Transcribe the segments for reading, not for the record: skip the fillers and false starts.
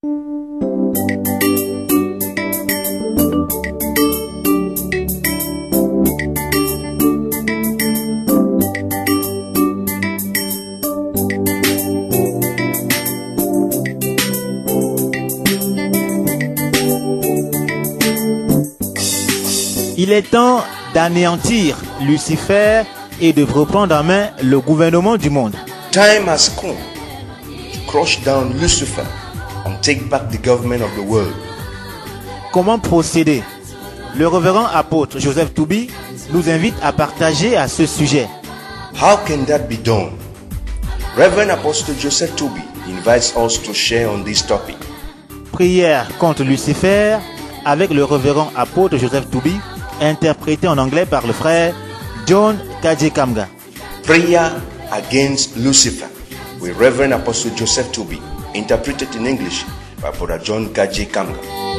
Il est temps d'anéantir Lucifer et de reprendre en main le gouvernement du monde. Time has come to crush down Lucifer and take back the government of the world. Comment procéder? Le révérend apôtre Joseph Toubi nous invite à partager à ce sujet. How can that be done? Reverend Apostle Joseph Toubi invites us to share on this topic. Prière contre Lucifer avec le révérend apôtre Joseph Toubi, interprété en anglais par le frère John K.J. Kamga. Prayer against Lucifer with Reverend Apostle Joseph Toubi, interpreted in English by Brother John K.J. Kamga.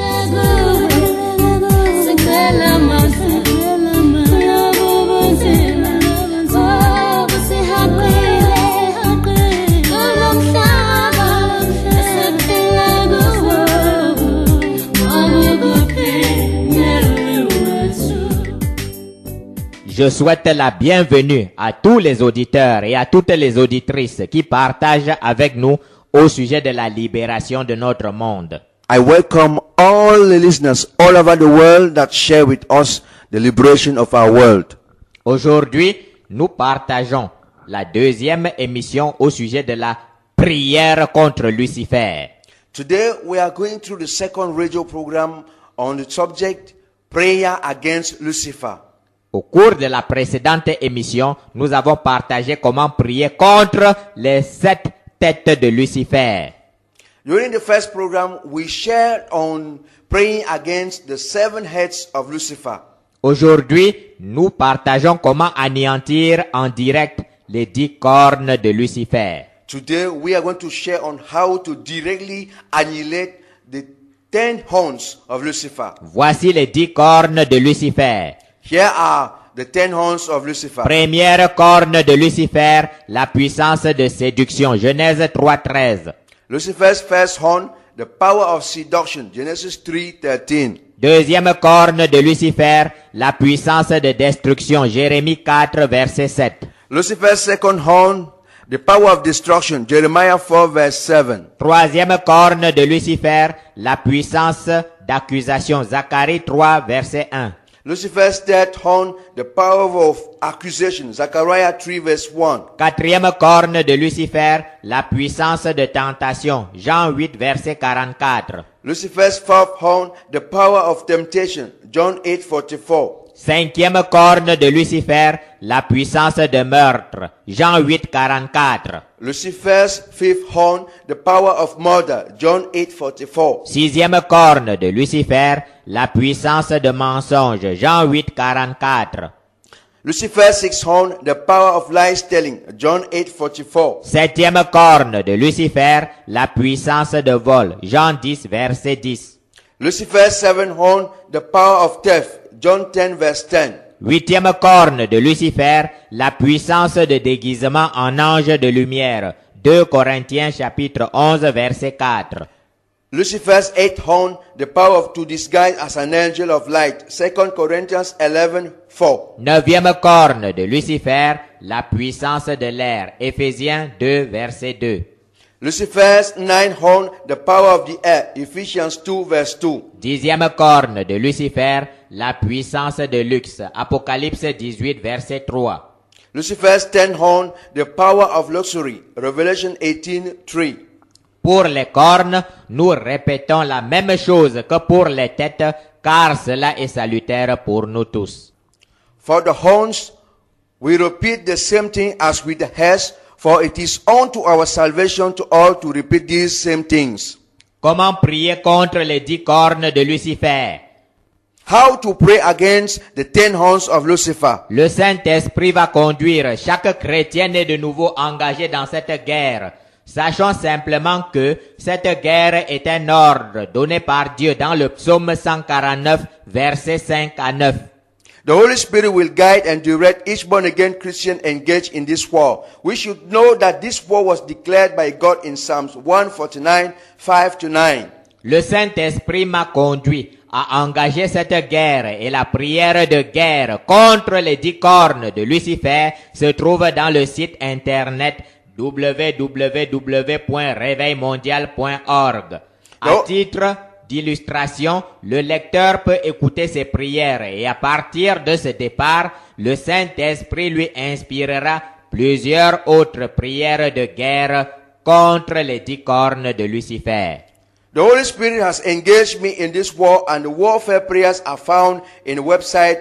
Je souhaite la bienvenue à tous les auditeurs et à toutes les auditrices qui partagent avec nous au sujet de la libération de notre monde. I welcome all the listeners all over the world that share with us the liberation of our world. Aujourd'hui, nous partageons la deuxième émission au sujet de la prière contre Lucifer. Today we are going through the second radio program on the subject Prayer against Lucifer. Au cours de la précédente émission, nous avons partagé comment prier contre les 7 têtes de Lucifer. During the first program, we shared on praying against the 7 heads of Lucifer. Aujourd'hui, nous partageons comment anéantir en direct les 10 cornes de Lucifer. Today, we are going to share on how to directly annihilate the 10 horns of Lucifer. Voici les 10 cornes de Lucifer. Here are the 10 horns of Lucifer. Première corne de Lucifer, la puissance de séduction. Genèse 3:13. Lucifer's first horn, the power of seduction. Genesis 3:13. Deuxième corne de Lucifer, la puissance de destruction. Jérémie 4, verset 7. Lucifer's second horn, the power of destruction. Jeremiah 4, verse 7. Troisième corne de Lucifer, la puissance d'accusation. Zacharie 3, verset 1. Lucifer's third horn, the power of accusation. Zechariah 3 verse 1. Quatrième corne de Lucifer, la puissance de tentation. Jean 8, verset 44. Lucifer's fourth horn, the power of temptation. John 8:44. Cinquième corne de Lucifer, la puissance de meurtre. Jean 8, 44. Lucifer's fifth horn, the power of murder. John 8:44. Sixième corne de Lucifer, la puissance de mensonge. Jean 8, 44. Lucifer's sixth horn, the power of lies telling. John 8:44. Septième corne de Lucifer, la puissance de vol. Jean 10, verset 10. Lucifer's seventh horn, the power of theft. John 10 verse 10. Huitième corne de Lucifer, la puissance de déguisement en ange de lumière. 2 Corinthiens chapitre 11 verset 4. Lucifer's eighth horn, the power of to disguise as an angel of light. 2 Corinthians 11:4. Neuvième corne de Lucifer, la puissance de l'air. Éphésiens 2 verset 2. Lucifer's ninth horn, the power of the air. Ephesians 2 verse 2. Dixième corne de Lucifer, la puissance de luxe. Apocalypse 18 verset 3. Lucifer's tenth horn, the power of luxury. Revelation 18:3. Pour les cornes, nous répétons la même chose que pour les têtes, car cela est salutaire pour nous tous. For the horns, we repeat the same thing as with the heads, for it is unto our salvation to all to repeat these same things. Comment prier contre les 10 cornes de Lucifer? How to pray against the 10 horns of Lucifer. Le Saint-Esprit va conduire chaque chrétien né de nouveau engagé dans cette guerre. Sachons simplement que cette guerre est un ordre donné par Dieu dans le psaume 149, versets 5 à 9. The Holy Spirit will guide and direct each born-again Christian engaged in this war. We should know that this war was declared by God in Psalms 149, 5-9. Le Saint-Esprit m'a conduit à engager cette guerre et la prière de guerre contre les 10 cornes de Lucifer se trouve dans le site internet www.réveilmondial.org. À titre d'illustration, le lecteur peut écouter ses prières et à partir de ce départ, le Saint-Esprit lui inspirera plusieurs autres prières de guerre contre les 10 cornes de Lucifer. The Holy Spirit has engaged me in this war, and the warfare prayers are found in the website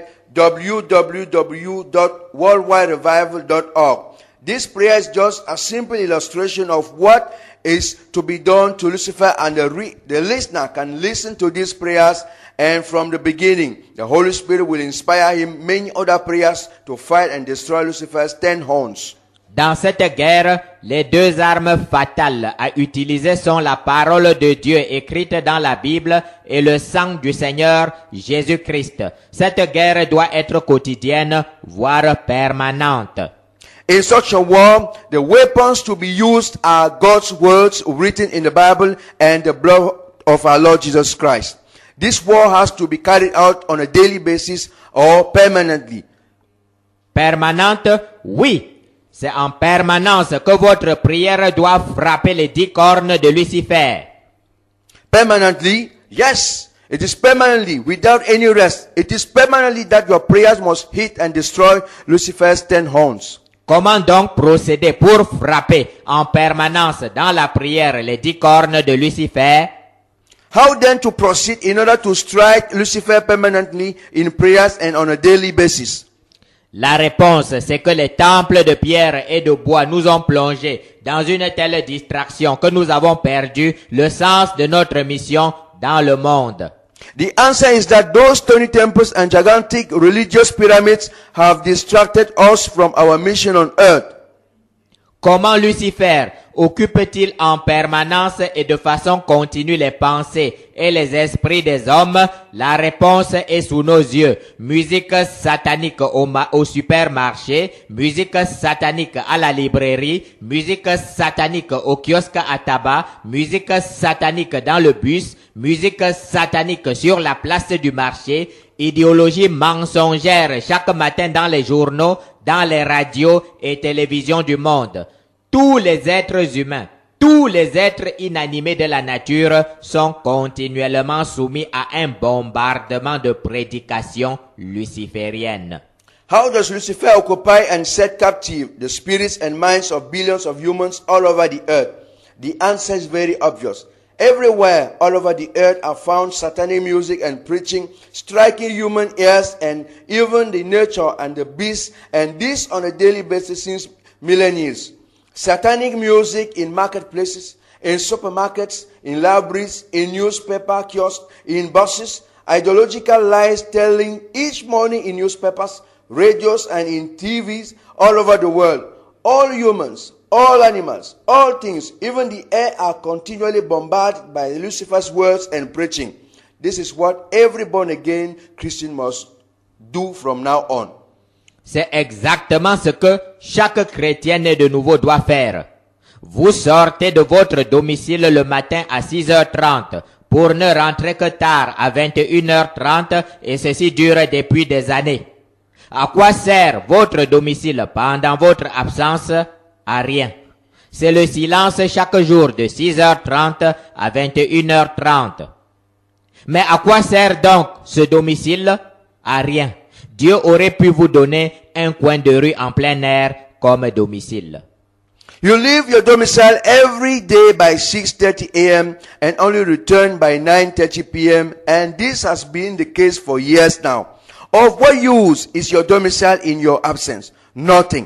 www.worldwiderevival.org. This prayer is just a simple illustration of what is to be done to Lucifer, and the listener can listen to these prayers, and from the beginning, the Holy Spirit will inspire him many other prayers to fight and destroy Lucifer's 10 horns. Dans cette guerre, les 2 armes fatales à utiliser sont la parole de Dieu écrite dans la Bible et le sang du Seigneur Jésus-Christ. Cette guerre doit être quotidienne, voire permanente. In such a war, the weapons to be used are God's words written in the Bible and the blood of our Lord Jesus Christ. This war has to be carried out on a daily basis or permanently. Permanente, oui. C'est en permanence que votre prière doit frapper les 10 cornes de Lucifer. Permanently, yes. It is permanently, without any rest. It is permanently that your prayers must hit and destroy Lucifer's 10 horns. Comment donc procéder pour frapper en permanence dans la prière les 10 cornes de Lucifer? How then to proceed in order to strike Lucifer permanently in prayers and on a daily basis? La réponse, c'est que les temples de pierre et de bois nous ont plongés dans une telle distraction que nous avons perdu le sens de notre mission dans le monde. The answer is that those stony temples and gigantic religious pyramids have distracted us from our mission on earth. Comment Lucifer occupe-t-il en permanence et de façon continue les pensées et les esprits des hommes? La réponse est sous nos yeux. Musique satanique au supermarché, musique satanique à la librairie, musique satanique au kiosque à tabac, musique satanique dans le bus, musique satanique sur la place du marché, idéologie mensongère chaque matin dans les journaux, dans les radios et télévisions du monde. Tous les êtres humains, tous les êtres inanimés de la nature sont continuellement soumis à un bombardement de prédications lucifériennes. How does Lucifer occupy and set captive the spirits and minds of billions of humans all over the earth? The answer is very obvious. Everywhere, all over the earth, are found satanic music and preaching, striking human ears and even the nature and the beasts, and this on a daily basis since millennia. Satanic music in marketplaces, in supermarkets, in libraries, in newspaper kiosks, in buses, ideological lies telling each morning in newspapers, radios, and in TVs all over the world. All humans, all animals, all things, even the air are continually bombarded by Lucifer's words and preaching. This is what every born-again Christian must do from now on. C'est exactement ce que chaque chrétien né de nouveau doit faire. Vous sortez de votre domicile le matin à 6h30 pour ne rentrer que tard à 21h30 et ceci dure depuis des années. À quoi sert votre domicile pendant votre absence? À rien. C'est le silence chaque jour de 6h30 à 21h30. Mais à quoi sert donc ce domicile? À rien. Dieu aurait pu vous donner un coin de rue en plein air comme domicile. You leave your domicile every day by 6:30 a.m. and only return by 9:30 p.m. and this has been the case for years now. Of what use is your domicile in your absence? Nothing.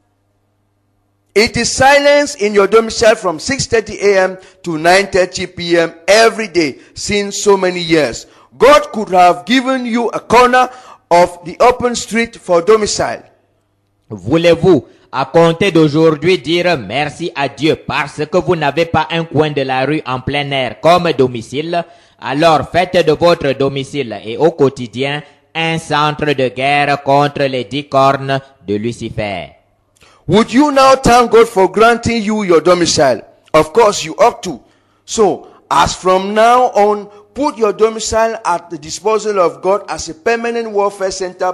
It is silence in your domicile from 6:30 a.m. to 9:30 p.m. every day since so many years. God could have given you a corner of the open street for domicile. Voulez-vous, à compter d'aujourd'hui, dire merci à Dieu parce que vous n'avez pas un coin de la rue en plein air comme domicile? Alors faites de votre domicile et au quotidien un centre de guerre contre les 10 cornes de Lucifer. Would you now thank God for granting you your domicile? Of course you ought to. So, as from now on, put your domicile at the disposal of God as a permanent warfare center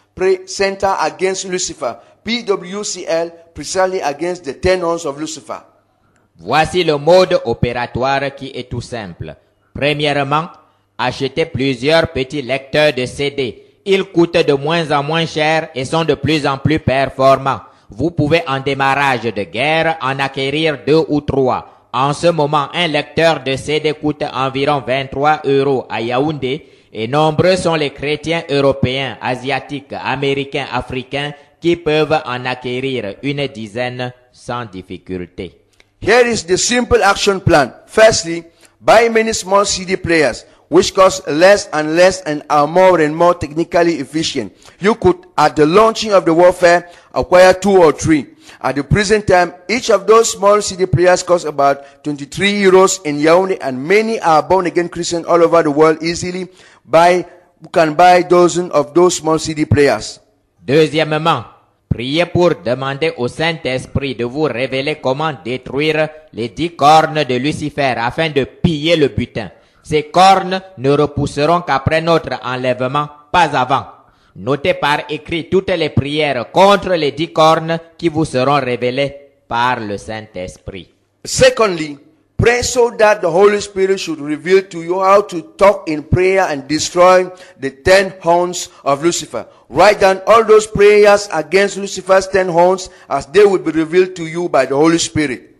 against Lucifer. PWCL, precisely against the 10 horns of Lucifer. Voici le mode opératoire qui est tout simple. Premièrement, achetez plusieurs petits lecteurs de CD. Ils coûtent de moins en moins cher et sont de plus en plus performants. Vous pouvez en démarrage de guerre en acquérir 2 ou 3. En ce moment, un lecteur de CD coûte environ 23 € à Yaoundé et nombreux sont les chrétiens européens, asiatiques, américains, africains qui peuvent en acquérir une dizaine sans difficulté. Here is the simple action plan. Firstly, buy many small CD players, which cost less and less and are more and more technically efficient. You could, at the launching of the warfare, acquire 2 or 3. At the present time, each of those small CD players costs about 23 euros in Yaoundé, and many are born-again Christians all over the world easily. You can buy dozens of those small CD players. Deuxièmement, priez pour demander au Saint-Esprit de vous révéler comment détruire les 10 cornes de Lucifer afin de piller le butin. Ces cornes ne repousseront qu'après notre enlèvement, pas avant. Notez par écrit toutes les prières contre les 10 cornes qui vous seront révélées par le Saint-Esprit. Secondly, pray so that the Holy Spirit should reveal to you how to talk in prayer and destroy the 10 horns of Lucifer. Write down all those prayers against Lucifer's 10 horns as they will be revealed to you by the Holy Spirit.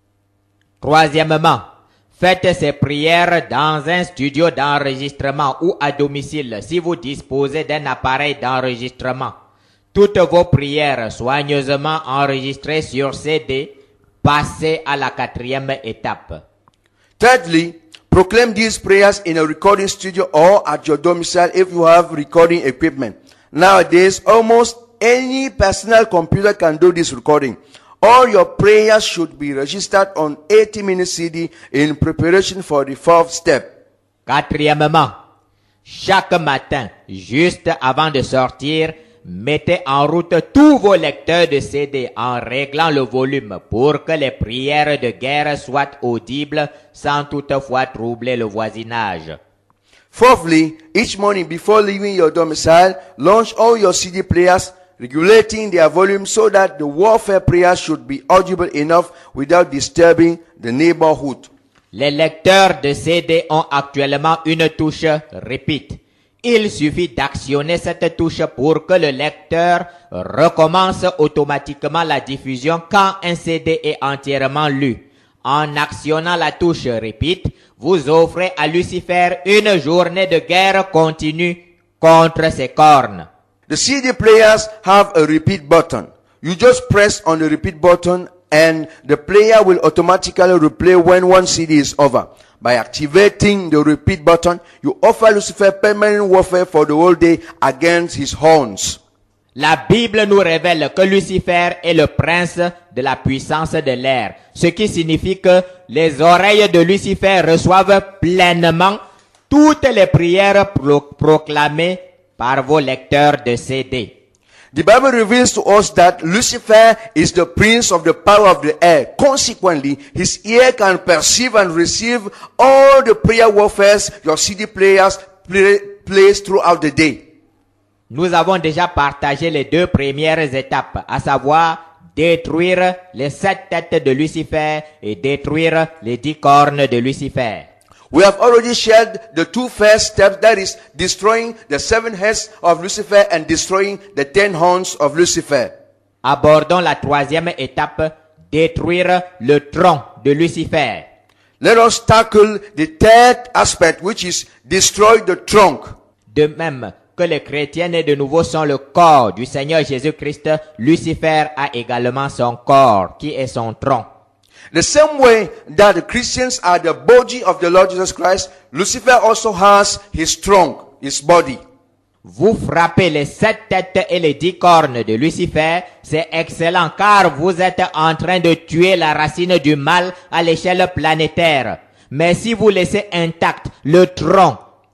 Troisièmement, faites ces prières dans un studio d'enregistrement ou à domicile si vous disposez d'un appareil d'enregistrement. Toutes vos prières soigneusement enregistrées sur CD, passez à la 4e étape. Thirdly, proclaim these prayers in a recording studio or at your domicile if you have recording equipment. Nowadays, almost any personal computer can do this recording. All your prayers should be registered on 80-minute CD in preparation for the 4th step. Quatrièmement, chaque matin, juste avant de sortir, mettez en route tous vos lecteurs de CD en réglant le volume pour que les prières de guerre soient audibles sans toutefois troubler le voisinage. Fourthly, each morning before leaving your domicile, launch all your CD players, regulating their volume so that the warfare prayers should be audible enough without disturbing the neighborhood. Les lecteurs de CD ont actuellement une touche repeat. Il suffit d'actionner cette touche pour que le lecteur recommence automatiquement la diffusion quand un CD est entièrement lu. En actionnant la touche repeat, vous offrez à Lucifer une journée de guerre continue contre ses cornes. The CD players have a repeat button. You just press on the repeat button and the player will automatically replay when one CD is over. By activating the repeat button, you offer Lucifer permanent warfare for the whole day against his horns. La Bible nous révèle que Lucifer est le prince de la puissance de l'air, ce qui signifie que les oreilles de Lucifer reçoivent pleinement toutes les prières proclamées par vos lecteurs de CD. The Bible reveals to us that Lucifer is the prince of the power of the air. Consequently, his ear can perceive and receive all the prayer warfares your CD players plays throughout the day. Nous avons déjà partagé les 2 premières étapes, à savoir détruire les 7 têtes de Lucifer et détruire les 10 cornes de Lucifer. We have already shared the 2 first steps, that is, destroying the 7 heads of Lucifer and destroying the 10 horns of Lucifer. Abordons la 3e étape, détruire le tronc de Lucifer. Let us tackle the 3rd aspect, which is destroy the trunk. De même que les chrétiens nés de nouveau sont le corps du Seigneur Jésus-Christ, Lucifer a également son corps, qui est son tronc. The same way that the Christians are the body of the Lord Jesus Christ, Lucifer also has his trunk, his body. Vous frappez les 7 têtes et les 10 cornes de Lucifer, c'est excellent car vous êtes en train de tuer la racine du mal à l'échelle planétaire. Mais si vous laissez intact le tronc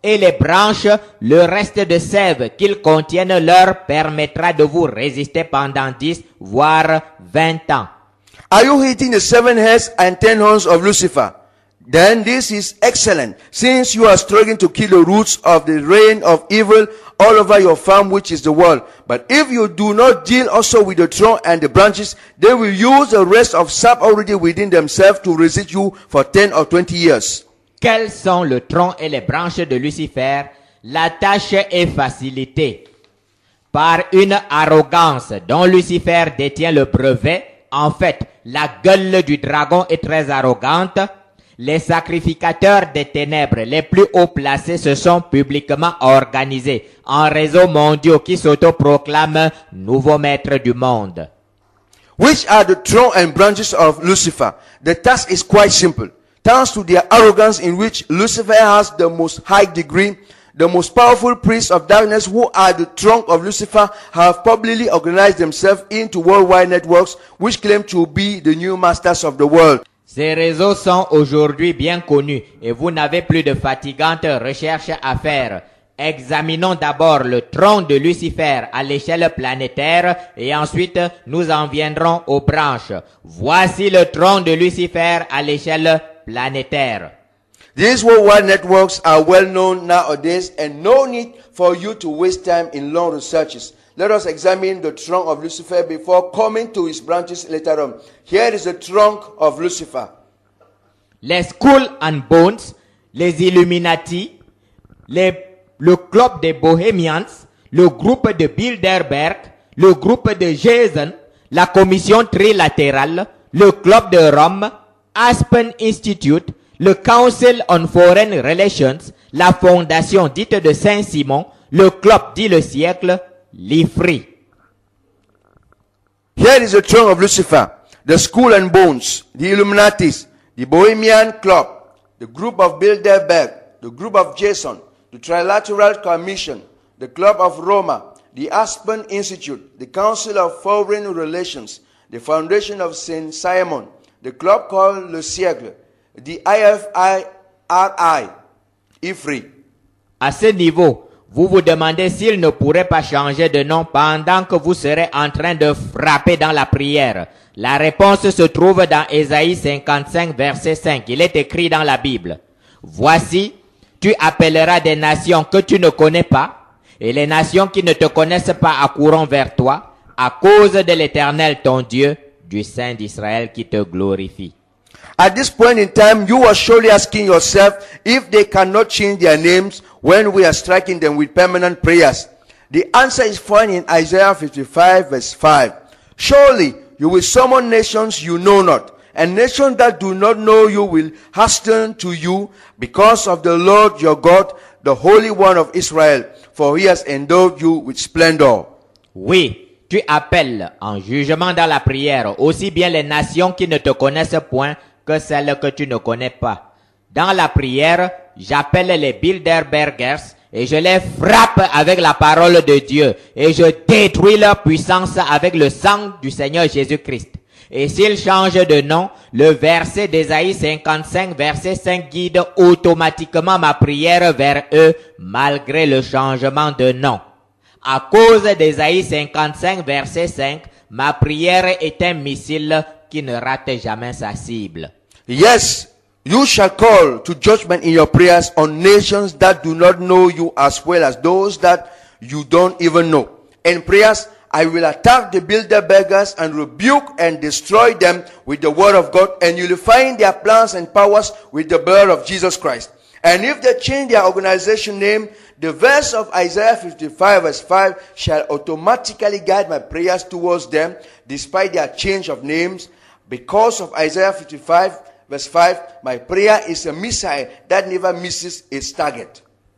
et les branches, le reste de sève qu'ils contiennent leur permettra de vous résister pendant 10, voire 20 ans. Are you eating the 7 heads and 10 horns of Lucifer? Then this is excellent, since you are struggling to kill the roots of the reign of evil all over your farm, which is the world. But if you do not deal also with the throne and the branches, they will use the rest of sap already within themselves to resist you for 10 or 20 years. Quels sont le tronc et les branches de Lucifer? La tâche est facilitée par une arrogance dont Lucifer détient le brevet. En fait, la gueule du dragon est très arrogante. Les sacrificateurs des ténèbres les plus haut placés se sont publiquement organisés en réseaux mondiaux qui s'autoproclament nouveaux maîtres du monde. Which are the throne and branches of Lucifer? The task is quite simple. Thanks to their arrogance in which Lucifer has the most high degree, the most powerful priests of darkness who are the trunk of Lucifer have publicly organized themselves into worldwide networks which claim to be the new masters of the world. Ces réseaux sont aujourd'hui bien connus et vous n'avez plus de fatigantes recherches à faire. Examinons d'abord le tronc de Lucifer à l'échelle planétaire et ensuite nous en viendrons aux branches. Voici le tronc de Lucifer à l'échelle planétaire. These worldwide networks are well known nowadays and no need for you to waste time in long researches. Let us examine the trunk of Lucifer before coming to his branches later on. Here is the trunk of Lucifer. Les Skull and Bones, les Illuminati, le club des Bohemians, le groupe de Bilderberg, le groupe de Jason, la commission trilatérale, le club de Rome, Aspen Institute, le Council on Foreign Relations, la fondation dite de Saint-Simon, le club dit le siècle, l'IFRI. Here is the throne of Lucifer, the Skull and Bones, the Illuminatis, the Bohemian Club, the group of Bilderberg, the group of Jason, the Trilateral Commission, the Club of Roma, the Aspen Institute, the Council of Foreign Relations, the Foundation of Saint Simon, the club called Le Siècle, the IFRI, IFRI. À ce niveau, vous vous demandez s'il ne pourrait pas changer de nom pendant que vous serez en train de frapper dans la prière. La réponse se trouve dans Ésaïe 55, verset 5. Il est écrit dans la Bible. Voici, tu appelleras des nations que tu ne connais pas, et les nations qui ne te connaissent pas accourront vers toi, à cause de l'Éternel ton Dieu, du Saint d'Israël qui te glorifie. At this point in time, you are surely asking yourself if they cannot change their names when we are striking them with permanent prayers. The answer is found in Isaiah 55 verse 5. Surely you will summon nations you know not, and nations that do not know you will hasten to you because of the Lord your God, the Holy One of Israel, for he has endowed you with splendor. Oui, tu appelles en jugement dans la prière aussi bien les nations qui ne te connaissent point que celles que tu ne connais pas. Dans la prière, j'appelle les Bilderbergers et je les frappe avec la parole de Dieu et je détruis leur puissance avec le sang du Seigneur Jésus-Christ. Et s'ils changent de nom, le verset d'Ésaïe 55, verset 5 guide automatiquement ma prière vers eux malgré le changement de nom. À cause d'Ésaïe 55, verset 5, ma prière est un missile qui ne rate jamais sa cible. Yes, you shall call to judgment in your prayers on nations that do not know you as well as those that you don't even know. In prayers, I will attack the Bilderbergers and rebuke and destroy them with the word of God and nullifying their plans and powers with the blood of Jesus Christ. And if they change their organization name, the verse of Isaiah 55 verse 5 shall automatically guide my prayers towards them despite their change of names. Because of Isaiah 55 verse 5, my prayer is a missile that never misses its target.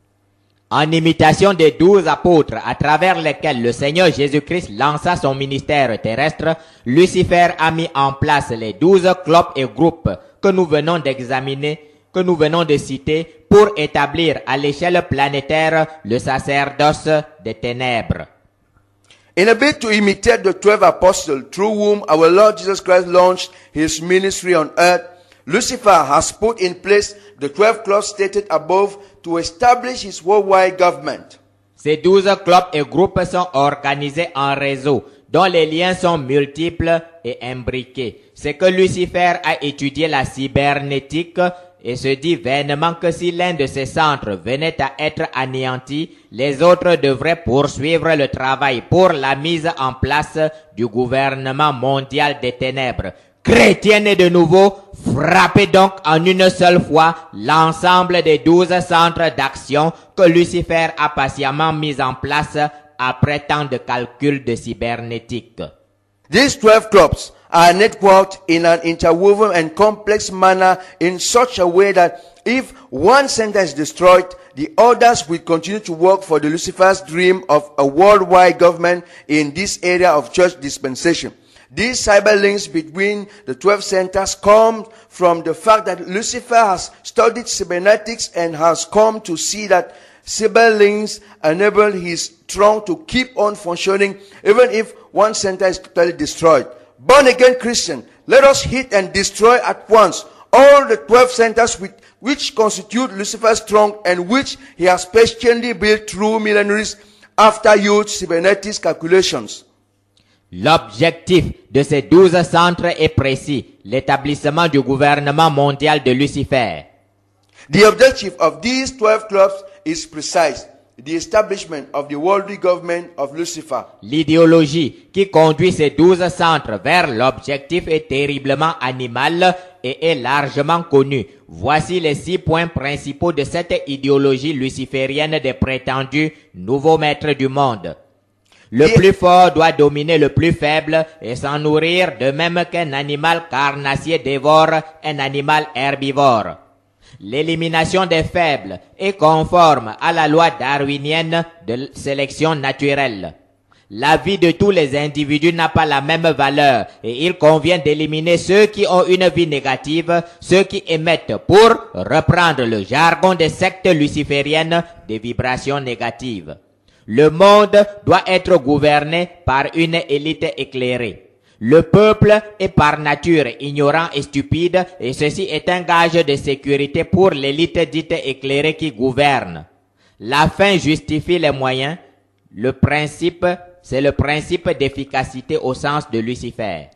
En imitation des 12 apôtres à travers lesquels le Seigneur Jésus-Christ lança son ministère terrestre, Lucifer a mis en place les 12 clubs et groupes que nous venons d'examiner, que nous venons de citer pour établir à l'échelle planétaire le sacerdoce des ténèbres. In a bid to imitate the 12 apostles through whom our Lord Jesus Christ launched his ministry on earth, Lucifer has put in place the 12 clubs stated above to establish his worldwide government. Ces 12 clubs et groupes sont organisés en réseau, dont les liens sont multiples et imbriqués. C'est que Lucifer a étudié la cybernétique et se dit vainement que si l'un de ces centres venait à être anéanti, les autres devraient poursuivre le travail pour la mise en place du gouvernement mondial des ténèbres. Chrétienne et de nouveau, frappez donc en une seule fois l'ensemble des 12 centres d'action que Lucifer a patiemment mis en place après tant de calculs de cybernétique. These 12 clubs are networked in an interwoven and complex manner in such a way that if one center is destroyed, the others will continue to work for the Lucifer's dream of a worldwide government in this area of church dispensation. These cyber links between the 12 centers come from the fact that Lucifer has studied cybernetics and has come to see that cyber links enable his throne to keep on functioning even if one center is totally destroyed. Born again Christian, let us hit and destroy at once all the 12 centers which constitute Lucifer's throne and which he has patiently built through millenniaries after huge cybernetics calculations. L'objectif de ces 12 centres est précis, l'établissement du gouvernement mondial de Lucifer. The objective of these 12 clubs is precise, the establishment of the worldly government of Lucifer. L'idéologie qui conduit ces 12 centres vers l'objectif est terriblement animale et est largement connue. Voici les 6 points principaux de cette idéologie luciférienne des prétendus nouveaux maîtres du monde. Le plus fort doit dominer le plus faible et s'en nourrir de même qu'un animal carnassier dévore un animal herbivore. L'élimination des faibles est conforme à la loi darwinienne de sélection naturelle. La vie de tous les individus n'a pas la même valeur et il convient d'éliminer ceux qui ont une vie négative, ceux qui émettent, pour reprendre le jargon des sectes lucifériennes, des vibrations négatives. Le monde doit être gouverné par une élite éclairée. Le peuple est par nature ignorant et stupide et ceci est un gage de sécurité pour l'élite dite éclairée qui gouverne. La fin justifie les moyens. Le principe, c'est le principe d'efficacité au sens de Lucifer.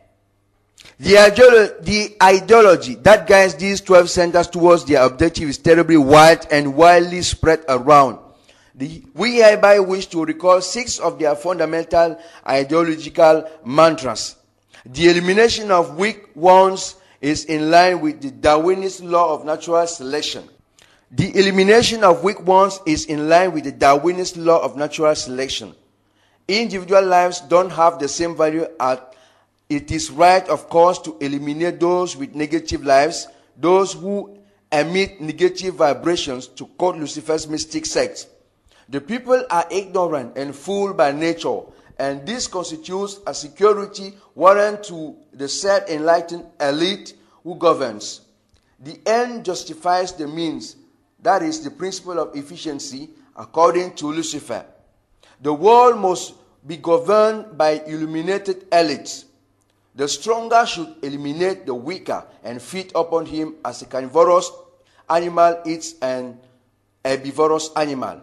The ideology that guides these 12 centers towards their objective is terribly wide and widely spread around. We hereby wish to recall 6 of their fundamental ideological mantras. The elimination of weak ones is in line with the Darwinist law of natural selection. The elimination of weak ones is in line with the Darwinist law of natural selection. Individual lives don't have the same value as it is right, of course, to eliminate those with negative lives, those who emit negative vibrations, to quote Lucifer's mystic sect. The people are ignorant and fooled by nature, and this constitutes a security warrant to the said enlightened elite who governs. The end justifies the means. That is the principle of efficiency according to Lucifer. The world must be governed by illuminated elites. The stronger should eliminate the weaker and feed upon him as a carnivorous animal eats an herbivorous animal.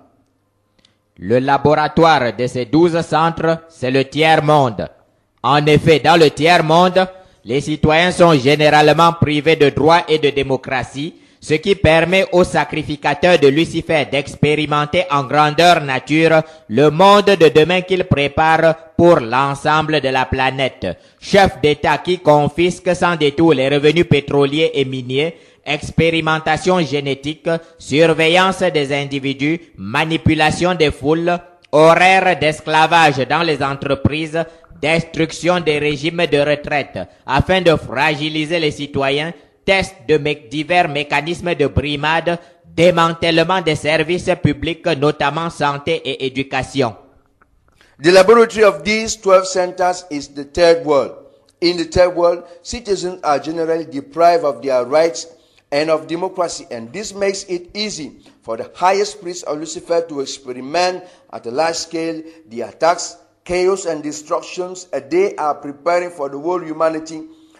Le laboratoire de ces 12 centres, c'est le tiers-monde. En effet, dans le tiers-monde, les citoyens sont généralement privés de droits et de démocratie, ce qui permet aux sacrificateurs de Lucifer d'expérimenter en grandeur nature le monde de demain qu'ils préparent pour l'ensemble de la planète. Chefs d'État qui confisquent sans détour les revenus pétroliers et miniers, expérimentation génétique, surveillance des individus, manipulation des foules, horaires d'esclavage dans les entreprises, destruction des régimes de retraite afin de fragiliser les citoyens, tests de divers mécanismes de brimade, démantèlement des services publics, notamment santé et éducation. The laboratory of these 12 centers is the third world. In the third world, citizens are generally deprived of their rights and of democracy, and this makes it easy for the highest priests of Lucifer to experiment at a large scale the attacks, chaos, and destructions they are preparing for the world humanity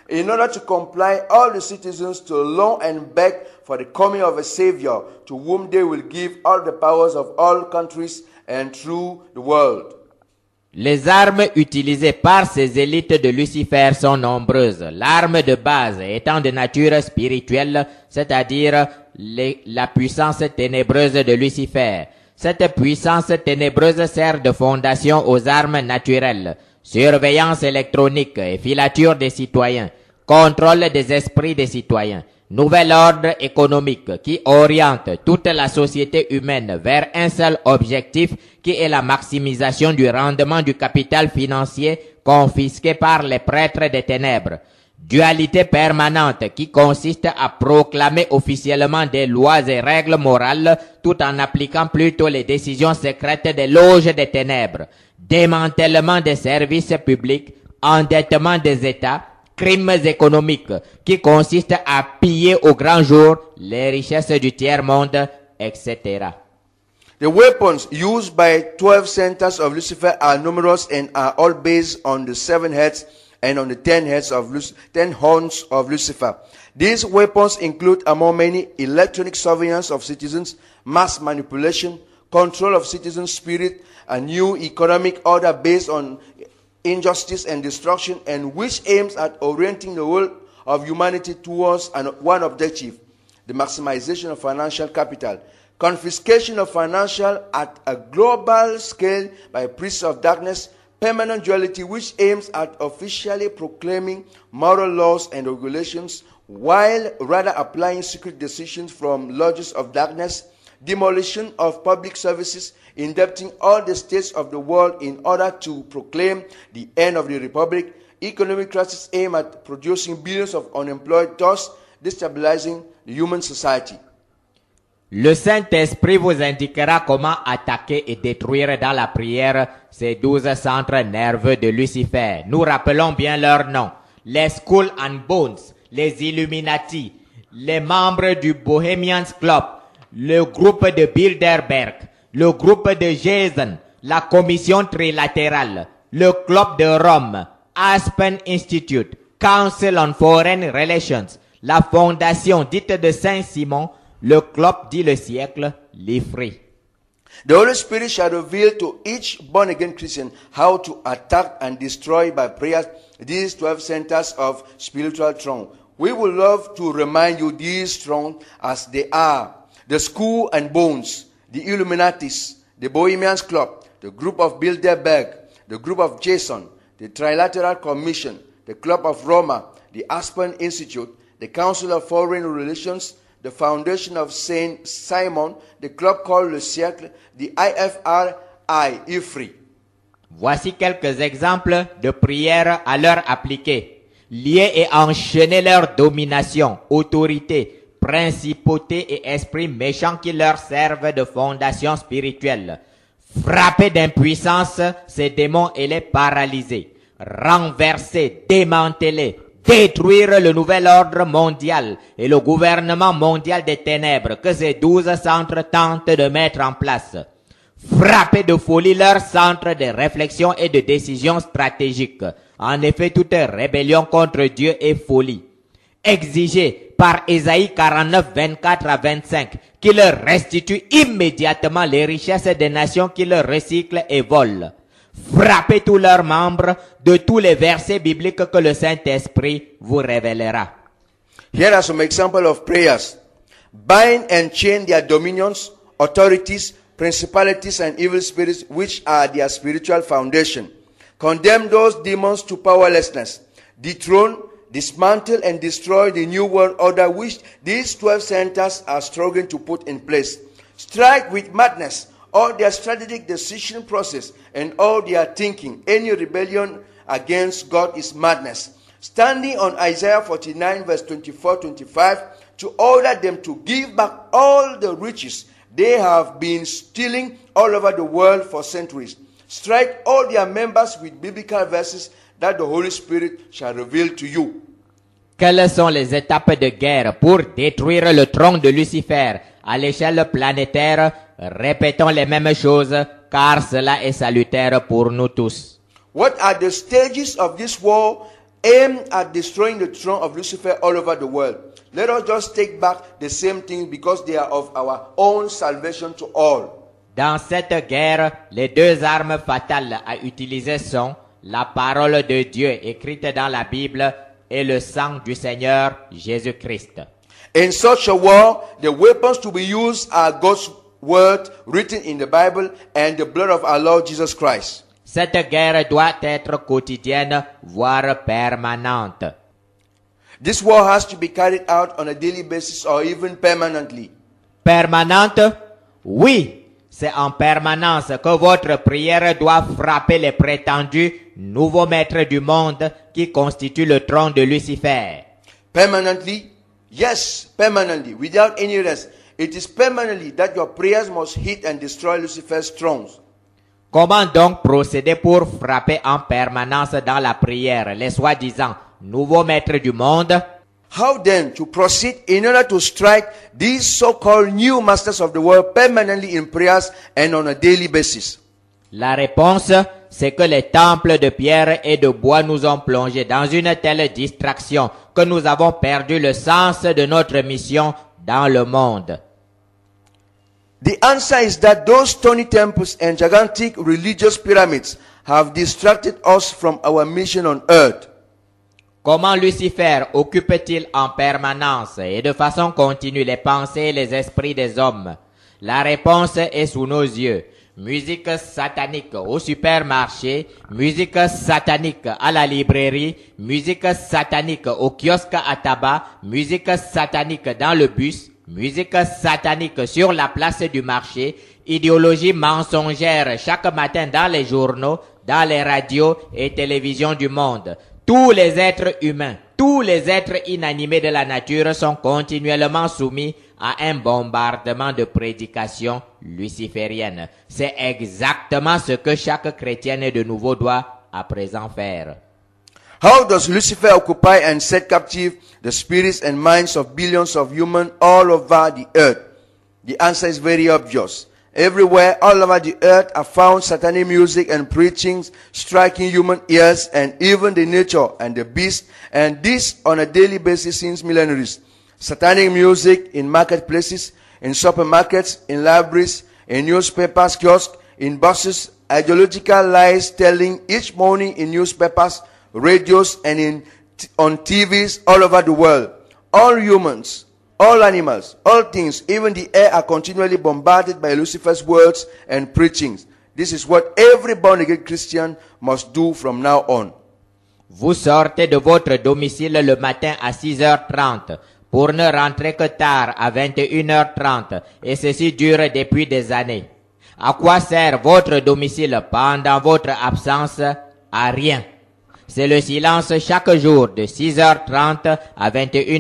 In order to comply, all the citizens to long and beg for the coming of a Savior, to whom they will give all the powers of all countries and through the world. Les armes utilisées par ces élites de Lucifer sont nombreuses. L'arme de base étant de nature spirituelle, c'est-à-dire la puissance ténébreuse de Lucifer. Cette puissance ténébreuse sert de fondation aux armes naturelles. Surveillance électronique et filature des citoyens. Contrôle des esprits des citoyens. Nouvel ordre économique qui oriente toute la société humaine vers un seul objectif qui est la maximisation du rendement du capital financier confisqué par les prêtres des ténèbres. Dualité permanente qui consiste à proclamer officiellement des lois et règles morales tout en appliquant plutôt les décisions secrètes des loges des ténèbres. Démantèlement des services publics, endettement des États, crimes économiques qui consistent à piller au grand jour les richesses du tiers-monde, etc. The weapons used by 12 centers of Lucifer are numerous and are all based on the 7 heads and on the 10 horns of Lucifer. These weapons include, among many, electronic surveillance of citizens, mass manipulation, control of citizens' spirit, a new economic order based on injustice and destruction, and which aims at orienting the whole of humanity towards one objective, the maximization of financial capital, confiscation of financial at a global scale by priests of darkness, permanent duality which aims at officially proclaiming moral laws and regulations while rather applying secret decisions from lodges of darkness, demolition of public services, indebting all the states of the world in order to proclaim the end of the republic, economic crisis aimed at producing billions of unemployed, thus destabilizing the human society. Le Saint-Esprit vous indiquera comment attaquer et détruire dans la prière ces 12 centres nerveux de Lucifer. Nous rappelons bien leurs noms. Les Skull and Bones, les Illuminati, les membres du Bohemian Club, le groupe de Bilderberg, le groupe de Jason, la commission trilatérale, le club de Rome, Aspen Institute, Council on Foreign Relations, la fondation dite de Saint-Simon, le club dit le siècle, l'Ifri. The Holy Spirit shall reveal to each born-again Christian how to attack and destroy by prayer these 12 centers of spiritual throne. We would love to remind you these thrones as they are: the Skull and Bones, the Illuminatis, the Bohemian Club, the group of Bilderberg, the group of Jason, the Trilateral Commission, the Club of Roma, the Aspen Institute, the Council of Foreign Relations, the Foundation of Saint Simon, the club called Le Siècle, the IFRI, IFRI. Voici quelques exemples de prières à leur appliquer. Lier et enchaîner leur domination, autorité, principauté et esprit méchant qui leur servent de fondation spirituelle. Frapper d'impuissance ces démons et les paralyser. Renverser, démanteler, détruire le nouvel ordre mondial et le gouvernement mondial des ténèbres que ces 12 centres tentent de mettre en place. Frapper de folie leurs centres de réflexion et de décision stratégique. En effet, toute rébellion contre Dieu est folie. Exiger par Ésaïe 49, 24 à 25 qu'il leur restitue immédiatement les richesses des nations qu'ils recyclent et volent. Frappez tous leurs membres de tous les versets bibliques que le Saint-Esprit vous révélera. Here are some examples of prayers. Bind and chain their dominions, authorities, principalities, and evil spirits, which are their spiritual foundation. Condemn those demons to powerlessness. Dethrone, dismantle, and destroy the new world order which these 12 centers are struggling to put in place. Strike with madness all their strategic decision process and all their thinking. Any rebellion against God is madness. Standing on Isaiah 49 verse 24-25 to order them to give back all the riches they have been stealing all over the world for centuries. Strike all their members with biblical verses that the Holy Spirit shall reveal to you. Quelles sont les étapes de guerre pour détruire le trône de Lucifer à l'échelle planétaire? Répétons les mêmes choses, car cela est salutaire pour nous tous. What are the stages of this war aimed at destroying the throne of Lucifer all over the world. Let us just take back the same things because they are of our own salvation to all. Dans cette guerre, les deux armes fatales à utiliser sont la parole de Dieu écrite dans la Bible et le sang du Seigneur Jésus-Christ. In such a war, the weapons to be used are God's word written in the Bible and the blood of our Lord Jesus Christ. Cette guerre doit être quotidienne, voire permanente. This war has to be carried out on a daily basis or even permanently. Permanente? Oui, c'est en permanence que votre prière doit frapper les prétendus nouveaux maîtres du monde qui constituent le trône de Lucifer. Permanently? Yes, permanently, without any rest. It is permanently that your prayers must hit and destroy Lucifer's thrones. Comment donc procéder pour frapper en permanence dans la prière les soi-disant nouveaux maîtres du monde? How then to proceed in order to strike these so-called new masters of the world permanently in prayers and on a daily basis? La réponse, c'est que les temples de pierre et de bois nous ont plongés dans une telle distraction que nous avons perdu le sens de notre mission dans le monde. The answer is that those stony temples and gigantic religious pyramids have distracted us from our mission on earth. Comment Lucifer occupe-t-il en permanence et de façon continue les pensées et les esprits des hommes? La réponse est sous nos yeux. Musique satanique au supermarché, musique satanique à la librairie, musique satanique au kiosque à tabac, musique satanique dans le bus, musique satanique sur la place du marché, idéologie mensongère chaque matin dans les journaux, dans les radios et télévisions du monde. Tous les êtres humains, tous les êtres inanimés de la nature sont continuellement soumis à un bombardement de prédications lucifériennes. C'est exactement ce que chaque chrétien de nouveau doit à présent faire. How does Lucifer occupy and set captive the spirits and minds of billions of humans all over the earth? The answer is very obvious. Everywhere, all over the earth, are found satanic music and preachings, striking human ears and even the nature and the beast, and this on a daily basis since millenniaries. Satanic music in marketplaces, in supermarkets, in libraries, in newspapers, kiosks, in buses, ideological lies telling each morning in newspapers, radios, and on TVs all over the world. All humans, all animals, all things, even the air are continually bombarded by Lucifer's words and preachings. This is what every born-again Christian must do from now on. Vous sortez de votre domicile le matin à 6h30 pour ne rentrer que tard à 21h30 et ceci dure depuis des années. À quoi sert votre domicile pendant votre absence? À rien. C'est le silence chaque jour de 6h30 à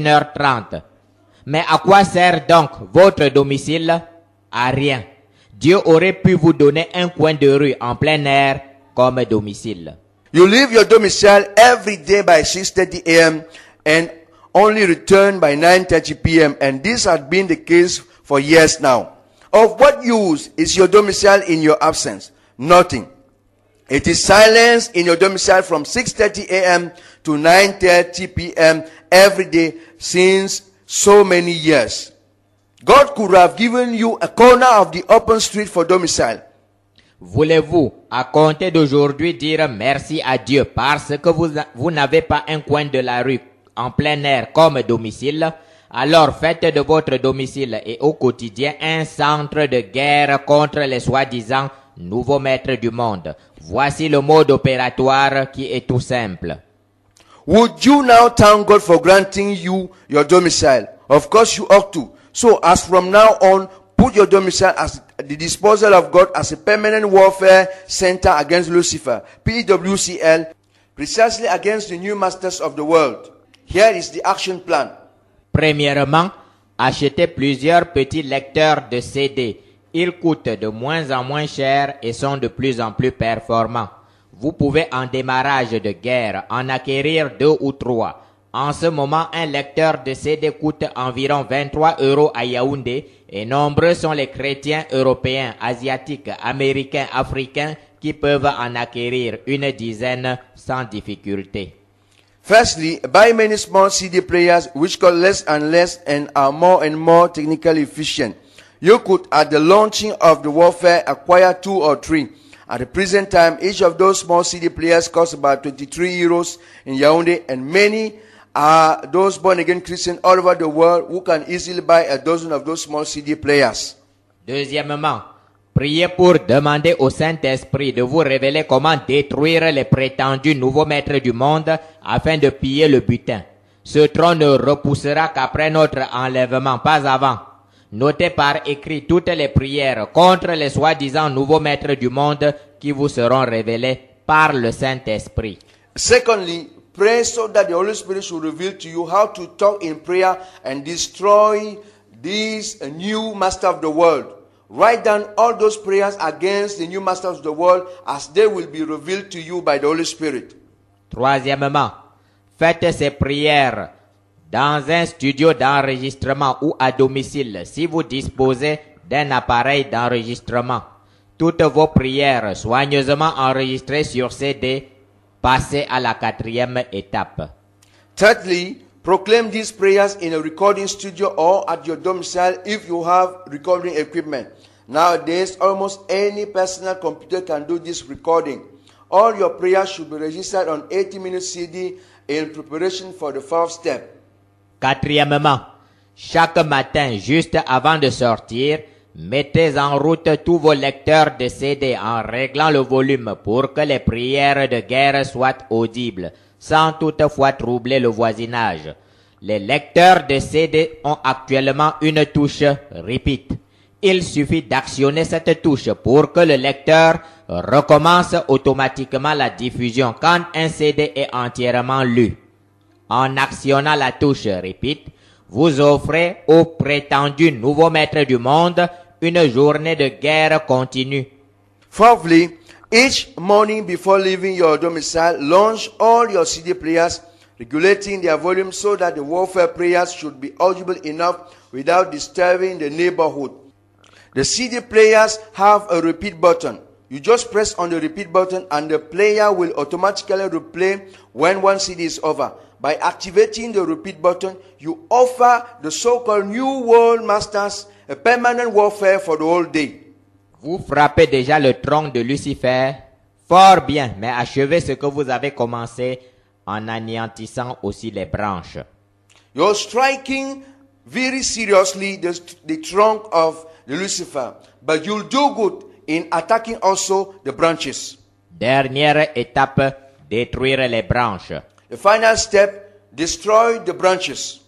21h30. Mais à quoi sert donc votre domicile? À rien. Dieu aurait pu vous donner un coin de rue en plein air comme domicile. You leave your domicile every day by 6:30 a.m. and only return by 9:30 p.m. and this has been the case for years now. Of what use is your domicile in your absence? Nothing. It is silence in your domicile from 6:30 a.m. to 9:30 p.m. every day since so many years. God could have given you a corner of the open street for domicile. Voulez-vous, à compter d'aujourd'hui, dire merci à Dieu parce que vous n'avez pas un coin de la rue en plein air comme domicile? Alors faites de votre domicile et au quotidien un centre de guerre contre les soi-disant nouveaux maîtres du monde. Voici le mode opératoire qui est tout simple. Would you now thank God for granting you your domicile? Of course you ought to. So as from now on, put your domicile at the disposal of God as a permanent warfare center against Lucifer, PWCL, precisely against the new masters of the world. Here is the action plan. Premièrement, achetez plusieurs petits lecteurs de CD. Ils coûtent de moins en moins cher et sont de plus en plus performants. Vous pouvez en démarrage de guerre en acquérir 2 ou 3. En ce moment, un lecteur de CD coûte environ 23 € à Yaoundé et nombreux sont les chrétiens européens, asiatiques, américains, africains qui peuvent en acquérir une dizaine sans difficulté. Firstly, buy many small CD players which cost less and less and are more and more technically efficient. You could, at the launching of the warfare, acquire 2 or 3. At the present time, each of those small CD players costs about 23 euros in Yaoundé, and many are those born-again Christians all over the world who can easily buy a dozen of those small CD players. Deuxièmement, priez pour demander au Saint-Esprit de vous révéler comment détruire les prétendus nouveaux maîtres du monde afin de piller le butin. Ce trône ne repoussera qu'après notre enlèvement, pas avant. Notez par écrit toutes les prières contre les soi-disant nouveaux maîtres du monde qui vous seront révélés par le Saint-Esprit. Secondly, pray so that the Holy Spirit should reveal to you how to talk in prayer and destroy these new master of the world. Write down all those prayers against the new masters of the world as they will be revealed to you by the Holy Spirit. Troisièmement, faites ces prières dans un studio d'enregistrement ou à domicile si vous disposez d'un appareil d'enregistrement. Toutes vos prières soigneusement enregistrées sur CD, passez à la 4e étape. Thirdly, proclaim these prayers in a recording studio or at your domicile if you have recording equipment. Nowadays, almost any personal computer can do this recording. All your prayers should be registered on 80-minute CD in preparation for the 4th step. Quatrièmement, chaque matin, juste avant de sortir, mettez en route tous vos lecteurs de CD en réglant le volume pour que les prières de guerre soient audibles, sans toutefois troubler le voisinage. Les lecteurs de CD ont actuellement une touche repeat. Il suffit d'actionner cette touche pour que le lecteur recommence automatiquement la diffusion quand un CD est entièrement lu. En actionnant la touche repeat, vous offrez aux prétendus nouveaux maîtres du monde une journée de guerre continue. Fourthly, each morning before leaving your domicile, launch all your CD players, regulating their volume so that the warfare prayers should be audible enough without disturbing the neighborhood. The CD players have a repeat button. You just press on the repeat button and the player will automatically replay when one CD is over. By activating the repeat button, you offer the so-called New World Masters a permanent warfare for the whole day. Vous frappez déjà le tronc de Lucifer. Fort bien, mais achevez ce que vous avez commencé en anéantissant aussi les branches. You're striking very seriously the trunk of the Lucifer, but you'll do good in attacking also the branches. Dernière étape, détruire les branches. The final step, destroy the branches.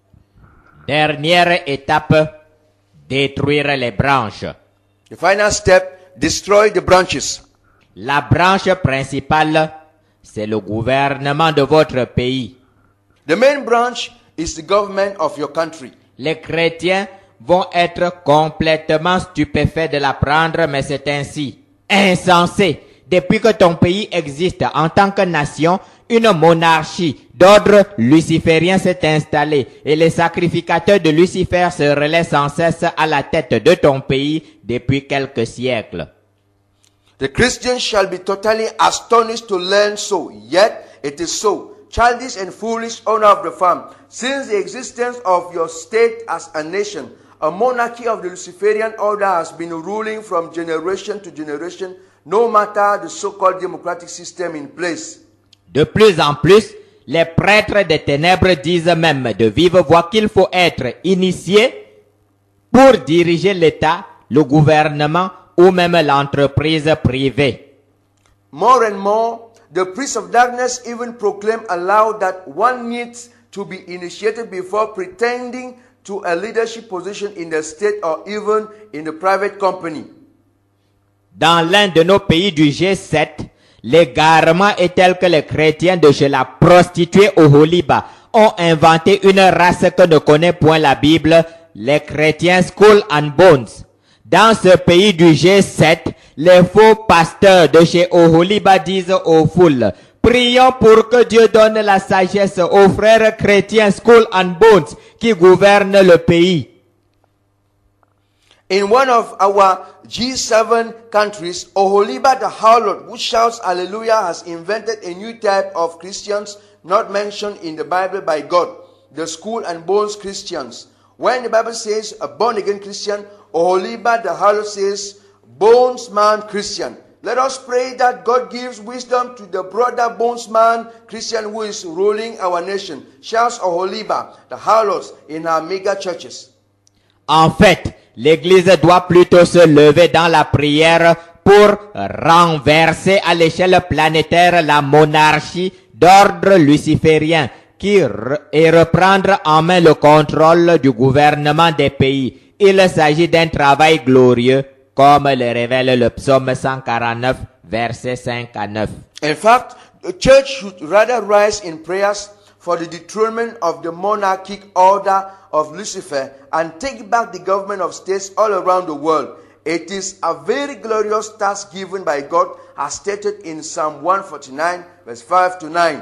Dernière étape, détruire les branches. The final step, destroy the branches. La branche principale, c'est le gouvernement de votre pays. The main branch is the government of your country. Les chrétiens vont être complètement stupéfaits de l'apprendre, mais c'est ainsi. Insensé! Depuis que ton pays existe en tant que nation, une monarchie d'ordre luciférien s'est installée et les sacrificateurs de Lucifer se relaient sans cesse à la tête de ton pays depuis quelques siècles. The Christians shall be totally astonished to learn so, yet it is so. Childish and foolish owner of the farm, since the existence of your state as a nation, a monarchy of the Luciferian order has been ruling from generation to generation, no matter the so-called democratic system in place. De plus en plus, les prêtres des ténèbres disent même de vive voix qu'il faut être initié pour diriger l'État, le gouvernement ou même l'entreprise privée. More and more, the priests of darkness even proclaim aloud that one needs to be initiated before pretending to a leadership position in the state or even in the private company. Dans l'un de nos pays du G7, l'égarement est tel que les chrétiens de chez la prostituée au Holiba ont inventé une race que ne connaît point la Bible, les chrétiens Skull and Bones. Dans ce pays du G7, les faux pasteurs de chez Oholiba disent aux foules, prions pour que Dieu donne la sagesse aux frères chrétiens Skull and Bones qui gouvernent le pays. In one of our G7 countries, Oholiba the harlot, who shouts hallelujah, has invented a new type of Christians not mentioned in the Bible by God, the Skull and Bones Christians. When the Bible says a born-again Christian, Oholiba the harlot says bones man Christian. Let us pray that God gives wisdom to the brother bones man Christian who is ruling our nation. Shouts Oholiba the harlots in our mega churches. En fait, l'Église doit plutôt se lever dans la prière pour renverser à l'échelle planétaire la monarchie d'ordre luciférien et reprendre en main le contrôle du gouvernement des pays. Il s'agit d'un travail glorieux, comme le révèle le psaume 149, versets 5 à 9. In fact, the church should rather rise in prayers for the dethronement of the monarchic order of Lucifer and take back the government of states all around the world. It is a very glorious task given by God, as stated in Psalm 149, verse 5 to 9.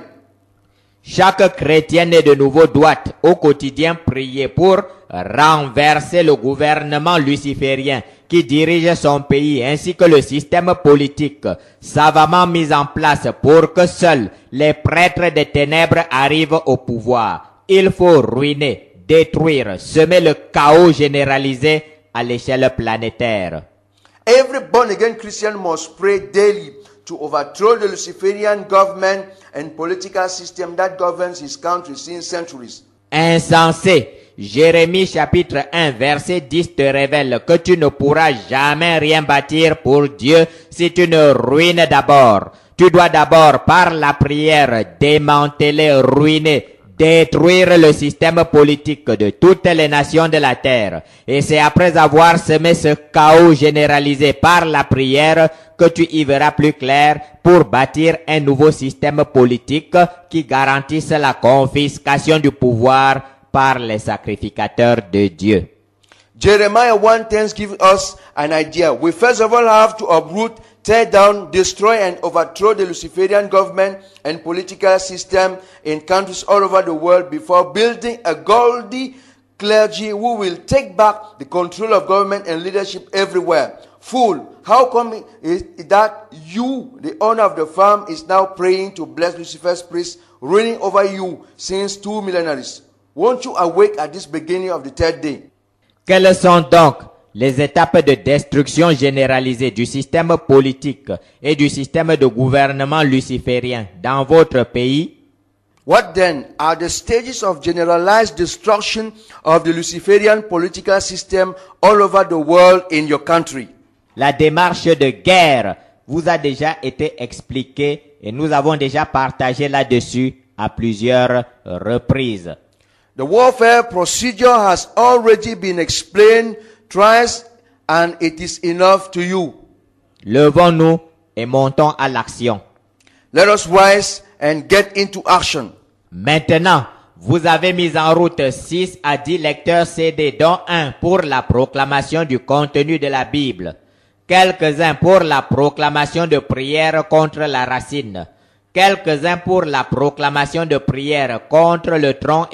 Chaque chrétien né de nouveau doit au quotidien prier pour renverser le gouvernement luciférien qui dirige son pays ainsi que le système politique savamment mis en place pour que seuls les prêtres des ténèbres arrivent au pouvoir. Il faut ruiner, détruire, semer le chaos généralisé à l'échelle planétaire. Every born-again Christian must pray daily to overthrow the Luciferian government and political system that governs his country since centuries. Insensé, Jérémie chapitre 1 verset 10 te révèle que tu ne pourras jamais rien bâtir pour Dieu si tu ne ruines d'abord. Tu dois d'abord par la prière démanteler, ruiner, détruire le système politique de toutes les nations de la terre. Et c'est après avoir semé ce chaos généralisé par la prière que tu y verras plus clair pour bâtir un nouveau système politique qui garantisse la confiscation du pouvoir par les sacrificateurs de Dieu. Jeremiah 1:10 gives us an idea. We first of all have to uproot, tear down, destroy and overthrow the Luciferian government and political system in countries all over the world before building a godly clergy who will take back the control of government and leadership everywhere. Fool, how come it that you, the owner of the farm, is now praying to bless Lucifer's priests reigning over you since 2 millenniaries? Won't you awake at this beginning of the third day? Quelles sont donc les étapes de destruction généralisée du système politique et du système de gouvernement luciférien dans votre pays? What then are the stages of generalized destruction of the Luciferian political system all over the world in your country? La démarche de guerre vous a déjà été expliquée et nous avons déjà partagé là-dessus à plusieurs reprises. The warfare procedure has already been explained twice and it is enough to you. Levons-nous et montons à l'action. Let us rise and get into action. Maintenant, vous avez mis en route 6 à 10 lecteurs CD, dont un pour la proclamation du contenu de la Bible, quelques-uns pour la proclamation de prière contre la racine, quelques-uns pour la proclamation de prière contre le tronc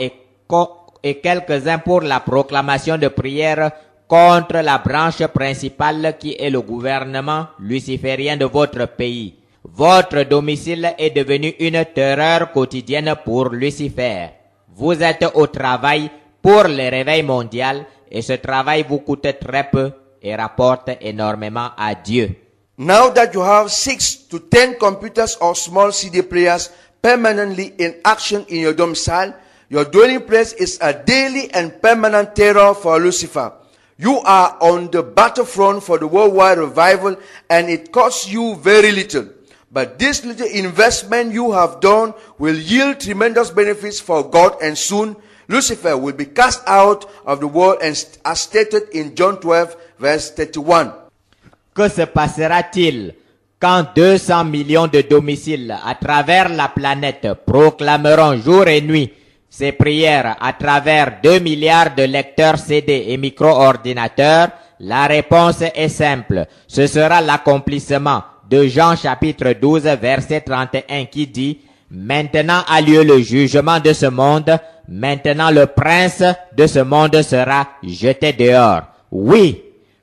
et quelques-uns pour la proclamation de prière contre la branche principale qui est le gouvernement luciférien de votre pays. Votre domicile est devenu une terreur quotidienne pour Lucifer. Vous êtes au travail pour le réveil mondial et ce travail vous coûte très peu et rapporte énormément à Dieu. Now that you have 6 to 10 computers or small CD players permanently in action in your domicile, your dwelling place is a daily and permanent terror for Lucifer. You are on the battlefront for the worldwide revival and it costs you very little. But this little investment you have done will yield tremendous benefits for God, and soon Lucifer will be cast out of the world as stated in John 12 verse 31. Que se passera-t-il quand 200 millions de domiciles à travers la planète proclameront jour et nuit ces prières à travers 2 milliards de lecteurs CD et micro-ordinateurs? La réponse est simple. Ce sera l'accomplissement de Jean chapitre 12 verset 31 qui dit « Maintenant a lieu le jugement de ce monde, maintenant le prince de ce monde sera jeté dehors. » Oui,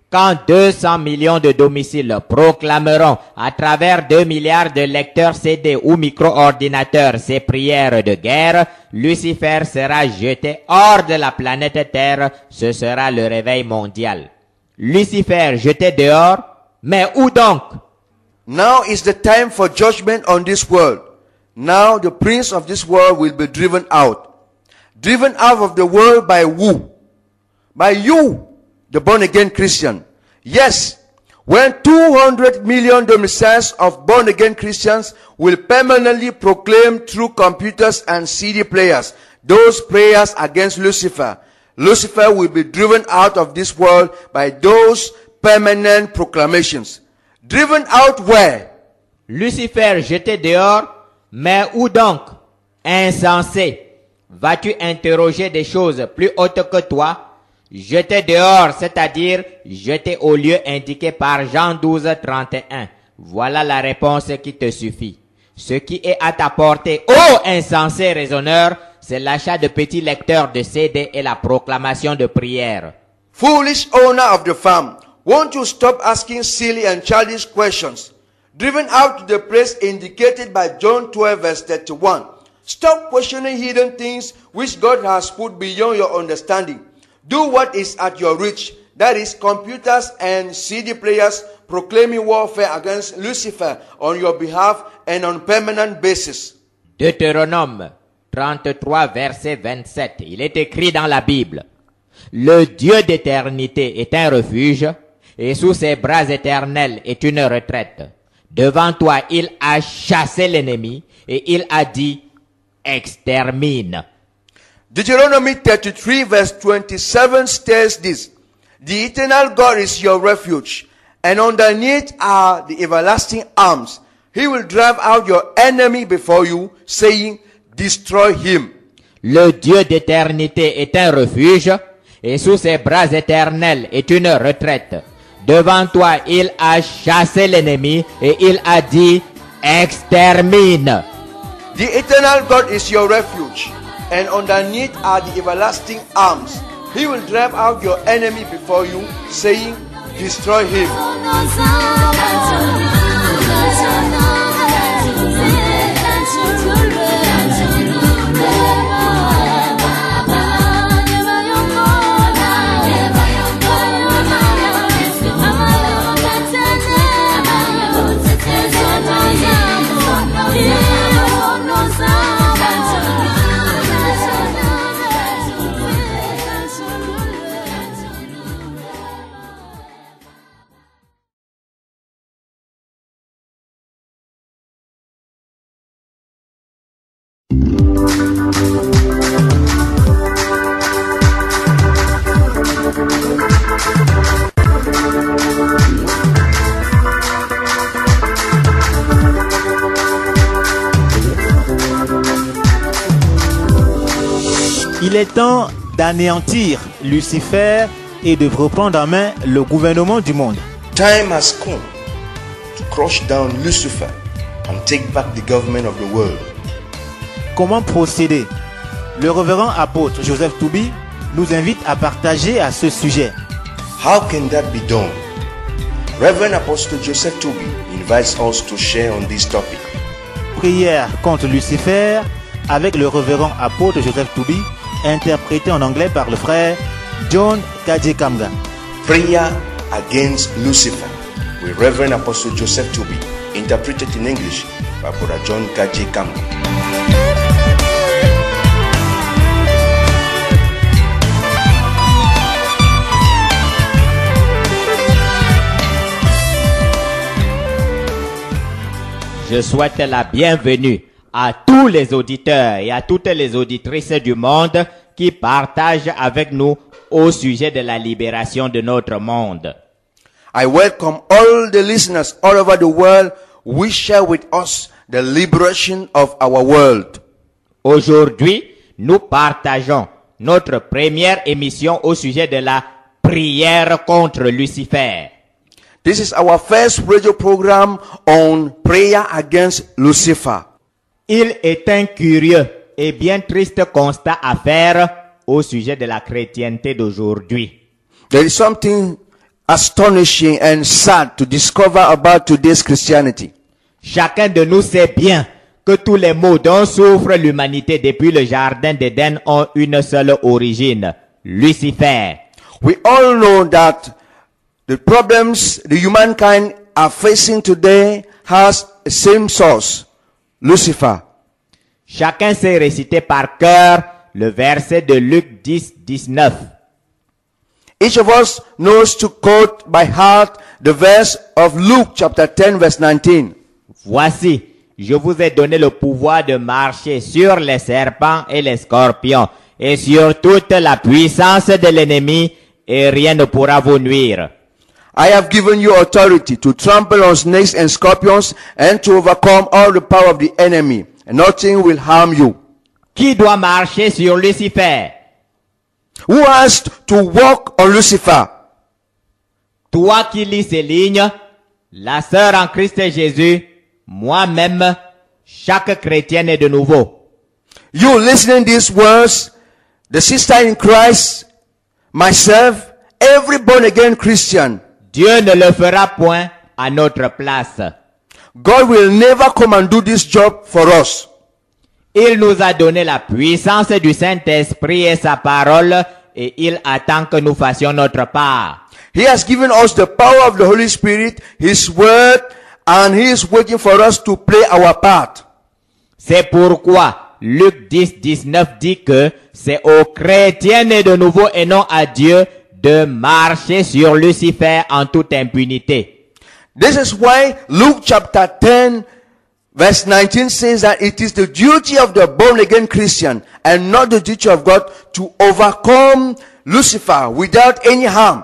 Quand 200 millions de domiciles proclameront à travers 2 milliards de lecteurs CD ou micro-ordinateurs ces prières de guerre, Lucifer sera jeté hors de la planète Terre. Ce sera le réveil mondial. Lucifer jeté dehors, mais où donc? Now is the time for judgment on this world. Now the prince of this world will be driven out. Driven out of the world by who? By you, the born-again Christian. Yes, when 200 million domiciles of born-again Christians will permanently proclaim through computers and CD players those prayers against Lucifer, Lucifer will be driven out of this world by those permanent proclamations. Driven out where? Lucifer jeté dehors, mais où donc? Insensé. Vas-tu interroger des choses plus hautes que toi? Jeté dehors, c'est-à-dire jeté au lieu indiqué par Jean 12, 31. Voilà la réponse qui te suffit. Ce qui est à ta portée, ô insensé raisonneur, c'est l'achat de petits lecteurs de CD et la proclamation de prières. Foolish owner of the farm, won't you stop asking silly and childish questions? Driven out to the place indicated by John 12 verse 31. Stop questioning hidden things which God has put beyond your understanding. Do what is at your reach, that is computers and CD players proclaiming warfare against Lucifer on your behalf and on permanent basis. Deutéronome 33 verset 27. Il est écrit dans la Bible: le Dieu d'éternité est un refuge et sous ses bras éternels est une retraite. Devant toi, il a chassé l'ennemi et il a dit: extermine. Deuteronomy 33 verse 27 states this: the eternal God is your refuge, and underneath are the everlasting arms. He will drive out your enemy before you, saying, destroy him. Le Dieu d'éternité est un refuge, et sous ses bras éternels est une retraite. Devant toi, il a chassé l'ennemi, et il a dit, extermine. The eternal God is your refuge, and underneath are the everlasting arms. He will drive out your enemy before you, saying, destroy him. Il est temps d'anéantir Lucifer et de reprendre en main le gouvernement du monde. Time has come to crush down Lucifer and take back the government of the world. Comment procéder? Le révérend apôtre Joseph Toubi nous invite à partager à ce sujet. How can that be done? Reverend Apostle Joseph Toubi invites us to share on this topic. Prière contre Lucifer avec le révérend apôtre Joseph Toubi, interprété en anglais par le frère John Kajekamga. Prayer against Lucifer with Reverend Apostle Joseph Toubi, interpreted in English by Brother John Kajekamga. Je souhaite la bienvenue à tous les auditeurs et à toutes les auditrices du monde qui partagent avec nous au sujet de la libération de notre monde. I welcome all the listeners all over the world who share with us the liberation of our world. Aujourd'hui, nous partageons notre première émission au sujet de la prière contre Lucifer. This is our first radio program on prayer against Lucifer. Il est un curieux et bien triste constat à faire au sujet de la chrétienté d'aujourd'hui. There is something astonishing and sad to discover about today's Christianity. Chacun de nous sait bien que tous les maux dont souffre l'humanité depuis le jardin d'Éden ont une seule origine, Lucifer. We all know that the problems the humankind are facing today has the same source, Lucifer. Chacun sait réciter par cœur le verset de Luc 10, 19. Each of us knows to quote by heart the verse of Luke chapter 10 verse 19. Voici, je vous ai donné le pouvoir de marcher sur les serpents et les scorpions et sur toute la puissance de l'ennemi et rien ne pourra vous nuire. I have given you authority to trample on snakes and scorpions and to overcome all the power of the enemy, and nothing will harm you. Qui doit marcher sur Lucifer? Who has to walk on Lucifer? Toi qui lis ces lignes, la sœur en Christ Jésus, moi-même, chaque chrétien est de nouveau. You listening these words, the sister in Christ, myself, every born again Christian, Dieu ne le fera point à notre place. God will never come and do this job for us. Il nous a donné la puissance du Saint-Esprit et sa parole et il attend que nous fassions notre part. He has given us the power of the Holy Spirit, His Word, and He is waiting for us to play our part. C'est pourquoi Luc 10, 19 dit que c'est aux chrétiens nés de nouveau et non à Dieu de marcher sur Lucifer en toute impunité. This is why Luke chapter 10 verse 19 says that it is the duty of the born again Christian and not the duty of God to overcome Lucifer without any harm.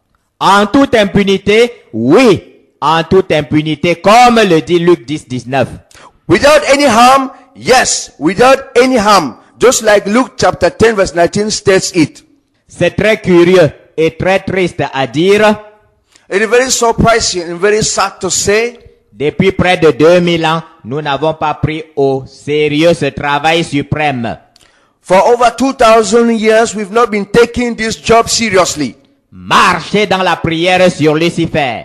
En toute impunité, oui, en toute impunité, comme le dit Luc 10, 19. Without any harm, yes, without any harm. Just like Luke chapter 10 verse 19 states it. C'est très curieux et très triste à dire. It is very surprising and very sad to say. Depuis près de 2000 ans, nous n'avons pas pris au sérieux ce travail suprême. For over 2000 years, we've not been taking this job seriously. Marcher dans la prière sur Lucifer.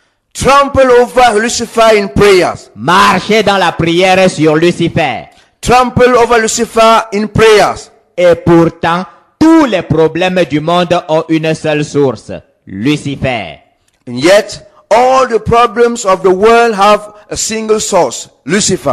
Trample over Lucifer in prayers. Marcher dans la prière sur Lucifer. Trample over Lucifer in prayers. Et pourtant, tous les problèmes du monde ont une seule source, Lucifer. And yet, all the problems of the world have a single source, Lucifer.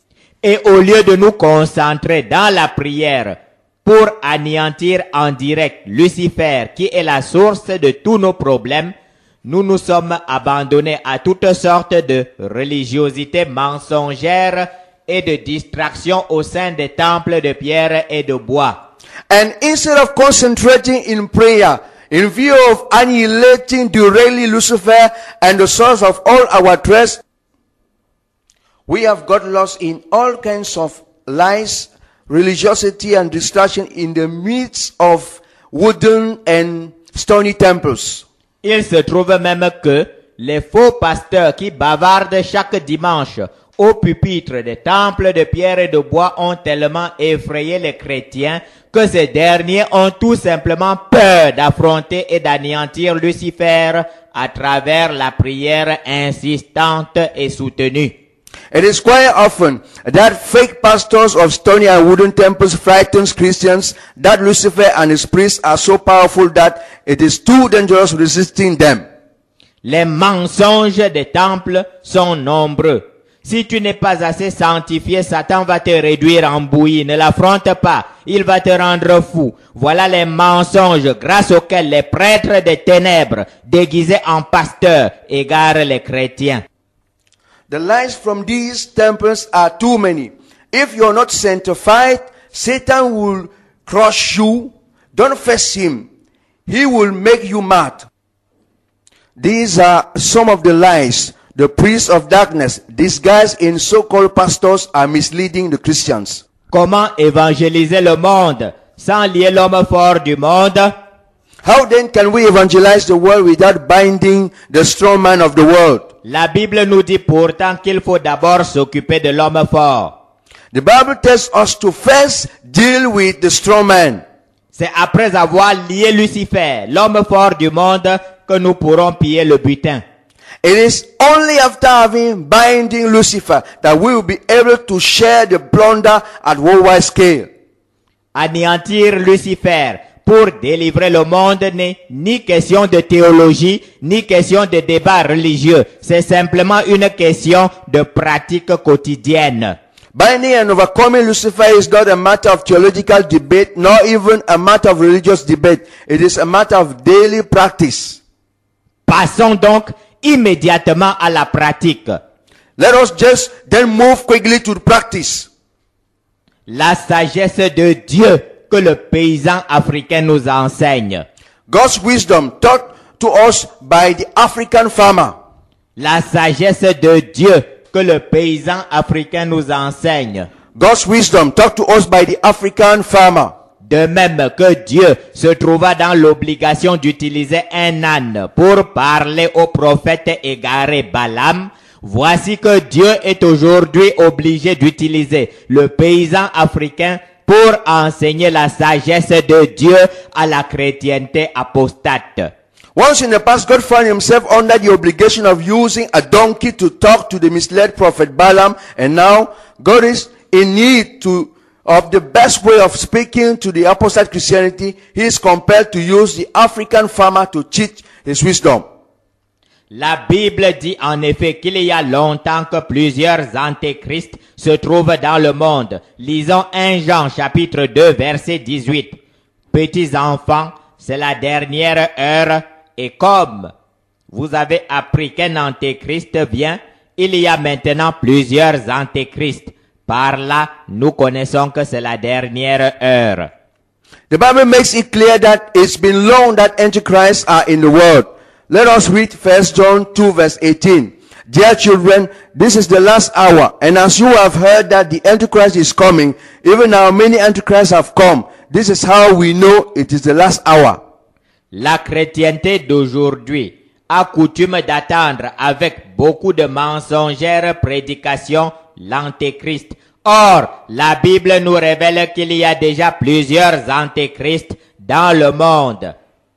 Et au lieu de nous concentrer dans la prière pour anéantir en direct Lucifer, qui est la source de tous nos problèmes, nous nous sommes abandonnés à toutes sortes de religiosités mensongères et de distractions au sein des temples de pierre et de bois. And instead of concentrating in prayer, in view of annihilating, derailing Lucifer and the source of all our threats, we have got lost in all kinds of lies, religiosity and distraction in the midst of wooden and stony temples. Il se trouve même que les faux pasteurs qui bavardent chaque dimanche au pupitre des temples de pierre et de bois ont tellement effrayé les chrétiens que ces derniers ont tout simplement peur d'affronter et d'anéantir Lucifer à travers la prière insistante et soutenue. It is quite often that fake pastors of stony and wooden temples frightens Christians that Lucifer and his priests are so powerful that it is too dangerous resisting them. Les mensonges des temples sont nombreux. Si tu n'es pas assez sanctifié, Satan va te réduire en bouillie. Ne l'affronte pas. Il va te rendre fou. Voilà les mensonges grâce auxquels les prêtres des ténèbres, déguisés en pasteurs, égarent les chrétiens. The lies from these temples are too many. If you're not sanctified, Satan will crush you. Don't face him. He will make you mad. These are some of the lies the priests of darkness, disguised in so-called pastors, are misleading the Christians. Comment évangéliser le monde sans lier l'homme fort du monde? How then can we evangelize the world without binding the strong man of the world? La Bible nous dit pourtant qu'il faut d'abord s'occuper de l'homme fort. The Bible tells us to first deal with the strong man. C'est après avoir lié Lucifer, l'homme fort du monde, que nous pourrons piller le butin. It is only after having binding Lucifer that we will be able to share the plunder at worldwide scale. Anéantir Lucifer pour délivrer le monde n'est ni question de théologie, ni question de débat religieux. C'est simplement une question de pratique quotidienne. Binding and overcoming Lucifer is not a matter of theological debate, nor even a matter of religious debate. It is a matter of daily practice. Passons donc immédiatement à la pratique. Let us just then move quickly to the practice. La sagesse de Dieu que le paysan africain nous enseigne. God's wisdom taught to us by the African farmer. La sagesse de Dieu que le paysan africain nous enseigne. God's wisdom taught to us by the African farmer. De même que Dieu se trouva dans l'obligation d'utiliser un âne pour parler au prophète égaré Balaam, voici que Dieu est aujourd'hui obligé d'utiliser le paysan africain pour enseigner la sagesse de Dieu à la chrétienté apostate. Once in the past, God found himself under the obligation of using a donkey to talk to the misled prophet Balaam, and now God is in need of the best way of speaking to the apostate Christianity. He is compelled to use the African farmer to teach his wisdom. La Bible dit en effet qu'il y a longtemps que plusieurs antéchrists se trouvent dans le monde. Lisons 1 Jean chapitre 2 verset 18. Petits enfants, c'est la dernière heure et comme vous avez appris qu'un antéchrist vient, il y a maintenant plusieurs antéchrists. Par là, nous connaissons que c'est la dernière heure. The Bible makes it clear that it's been long that antichrists are in the world. Let us read 1 John 2 verse 18. Dear children, this is the last hour, and as you have heard that the Antichrist is coming, even now many Antichrists have come. This is how we know it is the last hour. La chrétienté d'aujourd'hui a coutume d'attendre avec beaucoup de mensongères prédications l'antéchrist. Or, la Bible nous révèle qu'il y a déjà plusieurs antéchrists dans le monde.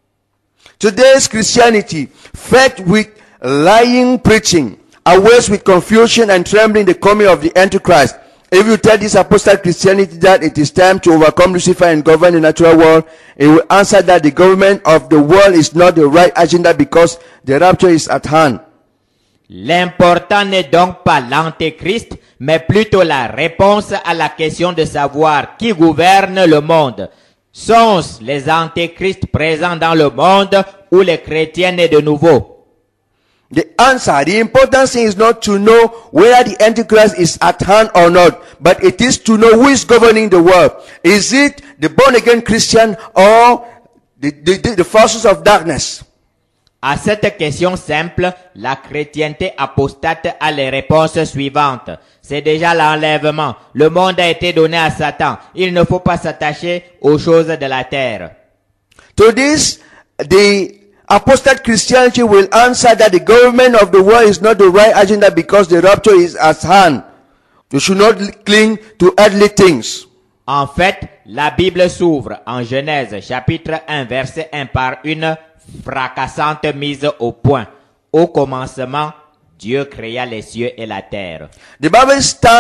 Today's Christianity, fed with lying preaching, awaits with confusion and trembling the coming of the Antichrist. If you tell this apostate Christianity that it is time to overcome Lucifer and govern the natural world, it will answer that the government of the world is not the right agenda because the rapture is at hand. L'important n'est donc pas l'antéchrist, mais plutôt la réponse à la question de savoir qui gouverne le monde. Sont-ce les antéchrists présents dans le monde ou les chrétiens nés de nouveau? The answer, the important thing is not to know whether the Antichrist is at hand or not, but it is to know who is governing the world. Is it the born-again Christian or the forces of darkness? À cette question simple, la chrétienté apostate a les réponses suivantes. C'est déjà l'enlèvement. Le monde a été donné à Satan. Il ne faut pas s'attacher aux choses de la terre. To this, the apostate Christianity will answer that the government of the world is not the right agenda because the rapture is at hand. You should not cling to earthly things. En fait, la Bible s'ouvre en Genèse chapitre 1 verset 1 par une fracassante mise au point. Au commencement, Dieu créa les cieux et la terre. The Bible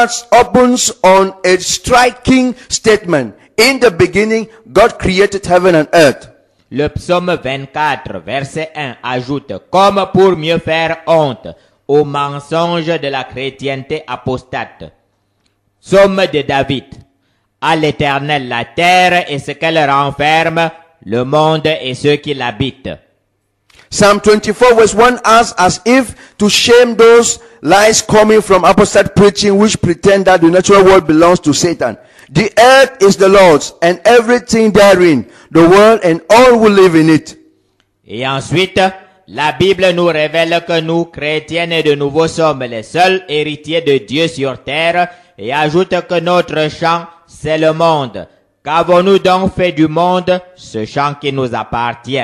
opens on a striking statement. In the beginning, God created heaven and earth. Le psaume 24, verset 1 ajoute, comme pour mieux faire honte au mensonge de la chrétienté apostate. Psaume de David. À l'Éternel la terre et ce qu'elle renferme, le monde et ceux qui l'habitent. Psalm 24 verse 1 asks as if to shame those lies coming from apostate preaching which pretend that the natural world belongs to Satan. The earth is the Lord's and everything therein, the world and all who live in it. Et ensuite, la Bible nous révèle que nous, chrétiens et de nouveau, sommes les seuls héritiers de Dieu sur terre et ajoute que notre champ, c'est le monde. Qu'avons-nous donc fait du monde, ce champ qui nous appartient?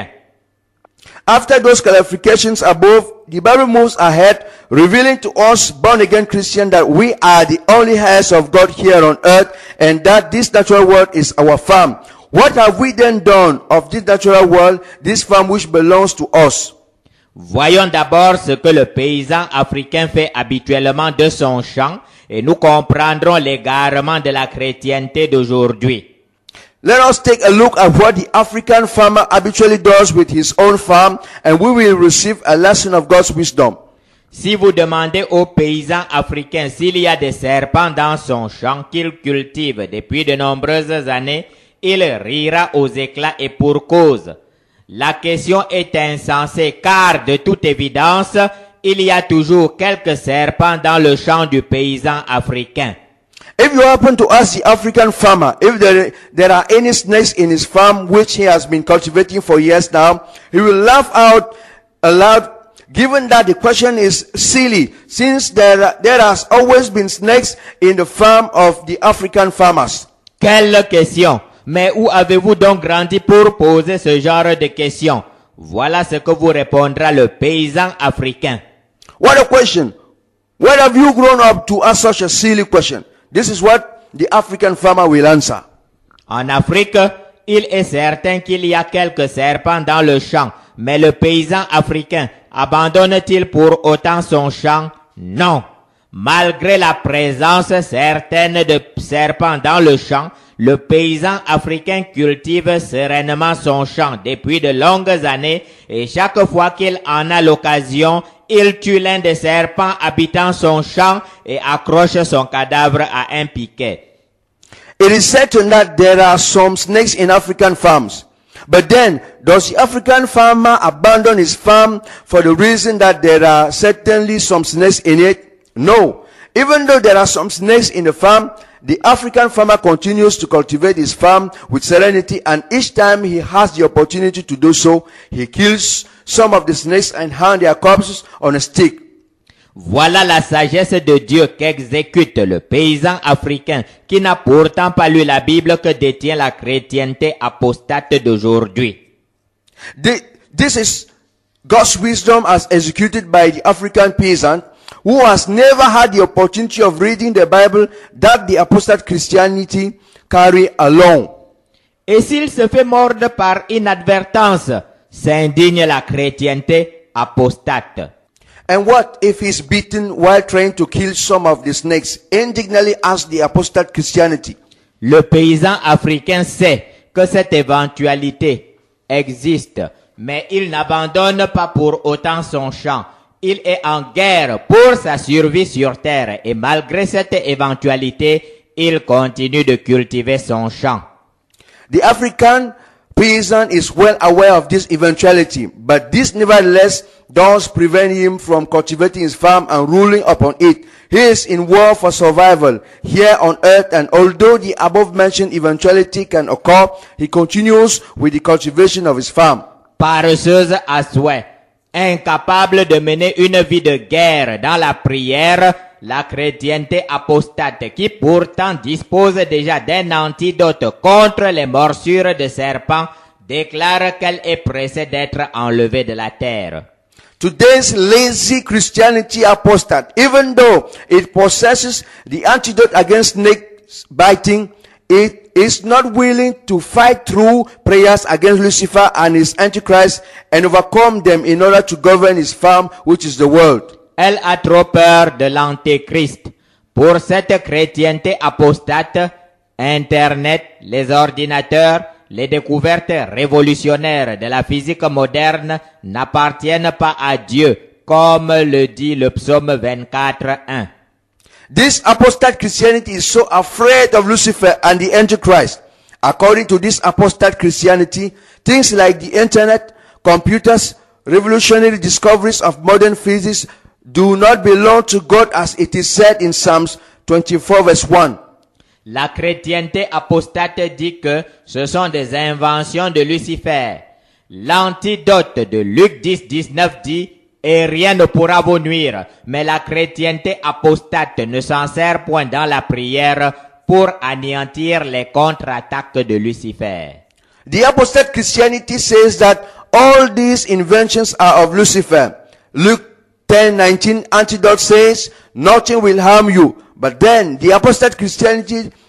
After those clarifications above, the Bible moves ahead, revealing to us born-again Christians that we are the only heirs of God here on earth and that this natural world is our farm. What have we then done of this natural world, this farm which belongs to us? Voyons d'abord ce que le paysan africain fait habituellement de son champ et nous comprendrons l'égarement de la chrétienté d'aujourd'hui. Let us take a look at what the African farmer habitually does with his own farm, and we will receive a lesson of God's wisdom. Si vous demandez au paysan africain s'il y a des serpents dans son champ qu'il cultive depuis de nombreuses années, il rira aux éclats et pour cause. La question est insensée car de toute évidence, il y a toujours quelques serpents dans le champ du paysan africain. If you happen to ask the African farmer if there are any snakes in his farm which he has been cultivating for years now, he will laugh out aloud, given that the question is silly, since there has always been snakes in the farm of the African farmers. Quelle question! Mais où avez-vous donc grandi pour poser ce genre de questions? Voilà ce que vous répondra le paysan africain. What a question! Where have you grown up to ask such a silly question? This is what the African farmer will answer. En Afrique, il est certain qu'il y a quelques serpents dans le champ, mais le paysan africain abandonne-t-il pour autant son champ? Non. Malgré la présence certaine de serpents dans le champ, le paysan africain cultive sereinement son champ depuis de longues années et chaque fois qu'il en a l'occasion, il tue l'un des serpents habitant son champ et accroche son cadavre à un piquet. It is certain that there are some snakes in African farms. But then, does the African farmer abandon his farm for the reason that there are certainly some snakes in it? No. Even though there are some snakes in the farm, the African farmer continues to cultivate his farm with serenity, and each time he has the opportunity to do so, he kills some of the snakes and hangs their corpses on a stick. Voilà la sagesse de Dieu qu'exécute le paysan africain qui n'a pourtant pas lu la Bible que détient la chrétienté apostate d'aujourd'hui. This is God's wisdom as executed by the African peasant who has never had the opportunity of reading the Bible that the apostate Christianity carry along. Et s'il se fait mordre par inadvertance, s'indigne la chrétienté apostate. And what if he's beaten while trying to kill some of the snakes? Indignantly asked the apostate Christianity. Le paysan africain sait que cette éventualité existe, mais il n'abandonne pas pour autant son champ. Il est en guerre pour sa survie sur terre et malgré cette éventualité, il continue de cultiver son champ. The African peasant is well aware of this eventuality, but this nevertheless does prevent him from cultivating his farm and ruling upon it. He is in war for survival here on earth, and although the above mentioned eventuality can occur, he continues with the cultivation of his farm. Paresseuse à souhait, incapable de mener une vie de guerre dans la prière, la chrétienté apostate qui pourtant dispose déjà d'un antidote contre les morsures de serpents déclare qu'elle est pressée d'être enlevée de la terre. Today's lazy Christianity apostate, even though it possesses the antidote against snake biting, it is not willing to fight through prayers against Lucifer and his Antichrist and overcome them in order to govern his farm, which is the world. Elle a trop peur de l'antéchrist. Pour cette chrétienté apostate, Internet, les ordinateurs, les découvertes révolutionnaires de la physique moderne n'appartiennent pas à Dieu, comme le dit le psaume 24:1. This apostate Christianity is so afraid of Lucifer and the Antichrist. According to this apostate Christianity, things like the internet, computers, revolutionary discoveries of modern physics do not belong to God, as it is said in Psalms 24 verse 1. La chrétienté apostate dit que ce sont des inventions de Lucifer. L'antidote de Luc 10:19 dit « Et rien ne pourra vous nuire ». Mais la chrétienté apostate ne s'en sert point dans la prière pour anéantir les contre-attaques de Lucifer. The apostate Christianity says that all these inventions are of Lucifer. Luke 10:19 antidote says, nothing will harm you. But then the apostate Christianity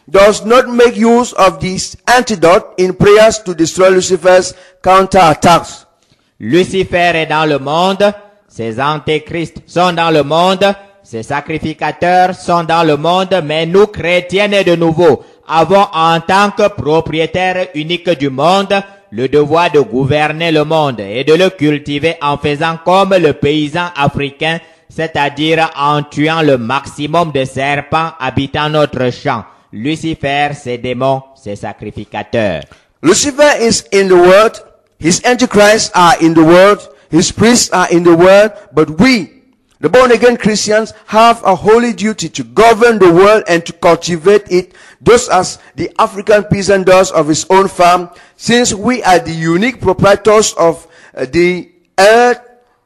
does not make use of this antidote in prayers to destroy Lucifer's counterattacks. Lucifer est dans le monde, ses antéchrists sont dans le monde, ses sacrificateurs sont dans le monde, mais nous, chrétiens nés de nouveau, avons en tant que propriétaires uniques du monde, le devoir de gouverner le monde et de le cultiver en faisant comme le paysan africain, c'est-à-dire en tuant le maximum de serpents habitant notre champ. Lucifer, ses démons, ses sacrificateurs. Lucifer is in the world, his antichrists are in the world, his priests are in the world, but we, the born-again Christians, have a holy duty to govern the world and to cultivate it, just as the African peasant does of his own farm, since we are the unique proprietors of the earth.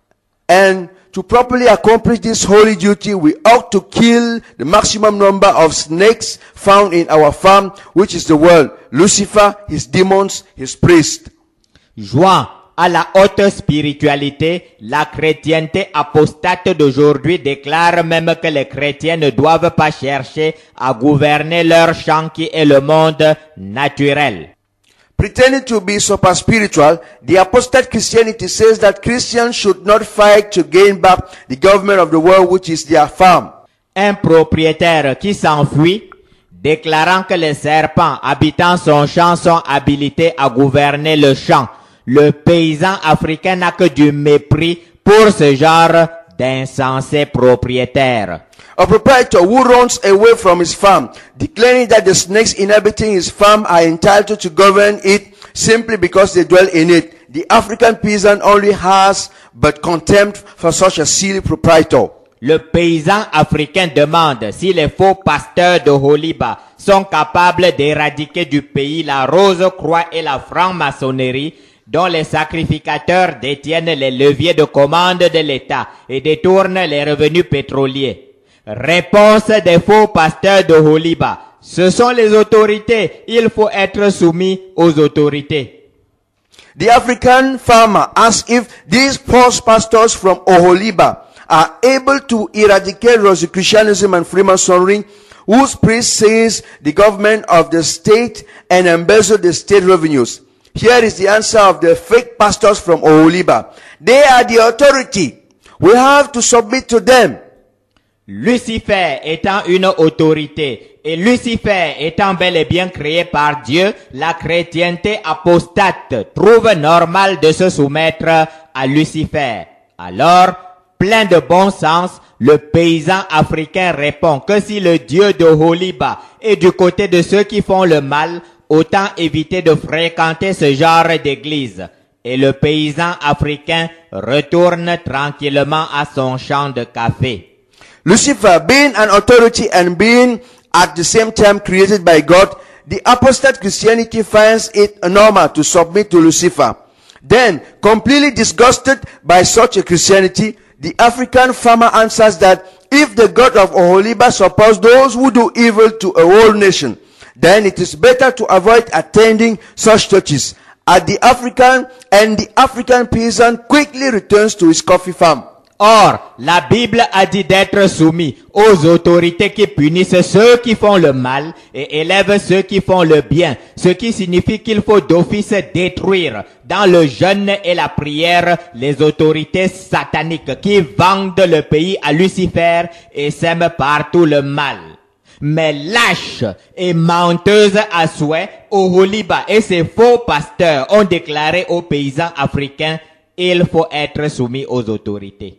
And to properly accomplish this holy duty, we ought to kill the maximum number of snakes found in our farm, which is the world, Lucifer, his demons, his priests. Joint à la haute spiritualité, la chrétienté apostate d'aujourd'hui déclare même que les chrétiens ne doivent pas chercher à gouverner leur champ qui est le monde naturel. Pretending to be super spiritual, the apostate Christianity says that Christians should not fight to gain back the government of the world, which is their farm. Un propriétaire qui s'enfuit, déclarant que les serpents habitant son champ sont habilités à gouverner le champ. Le paysan africain n'a que du mépris pour ce genre d'insensés propriétaires. A proprietor who runs away from his farm, declaring that the snakes inhabiting his farm are entitled to govern it simply because they dwell in it. The African peasant only has but contempt for such a silly proprietor. Le paysan africain demande si les faux pasteurs de Holiba sont capables d'éradiquer du pays la rose-croix et la franc-maçonnerie, dont les sacrificateurs détiennent les leviers de commande de l'État et détournent les revenus pétroliers. Réponse des faux pasteurs de Holiba. Ce sont les autorités. Il faut être soumis aux autorités. The African farmer asks if these false pastors from Oholiba are able to eradicate Rosicrucianism and Freemasonry, whose priest says the government of the state and embezzle the state revenues. Here is the answer of the fake pastors from Oholiba. They are the authority. We have to submit to them. Lucifer étant une autorité et Lucifer étant bel et bien créé par Dieu, la chrétienté apostate trouve normal de se soumettre à Lucifer. Alors, plein de bon sens, le paysan africain répond que si le Dieu de Holiba est du côté de ceux qui font le mal, autant éviter de fréquenter ce genre d'église. Et le paysan africain retourne tranquillement à son champ de café. Lucifer, being an authority and being at the same time created by God, the apostate Christianity finds it normal to submit to Lucifer. Then, completely disgusted by such a Christianity, the African farmer answers that if the God of Oholiba supports those who do evil to a whole nation, then it is better to avoid attending such churches. And the African peasant quickly returns to his coffee farm. Or, la Bible a dit d'être soumis aux autorités qui punissent ceux qui font le mal et élèvent ceux qui font le bien, ce qui signifie qu'il faut d'office détruire dans le jeûne et la prière les autorités sataniques qui vendent le pays à Lucifer et sèment partout le mal. Mais lâche et menteuse à souhait, Oholiba et ses faux pasteurs ont déclaré aux paysans africains, il faut être soumis aux autorités.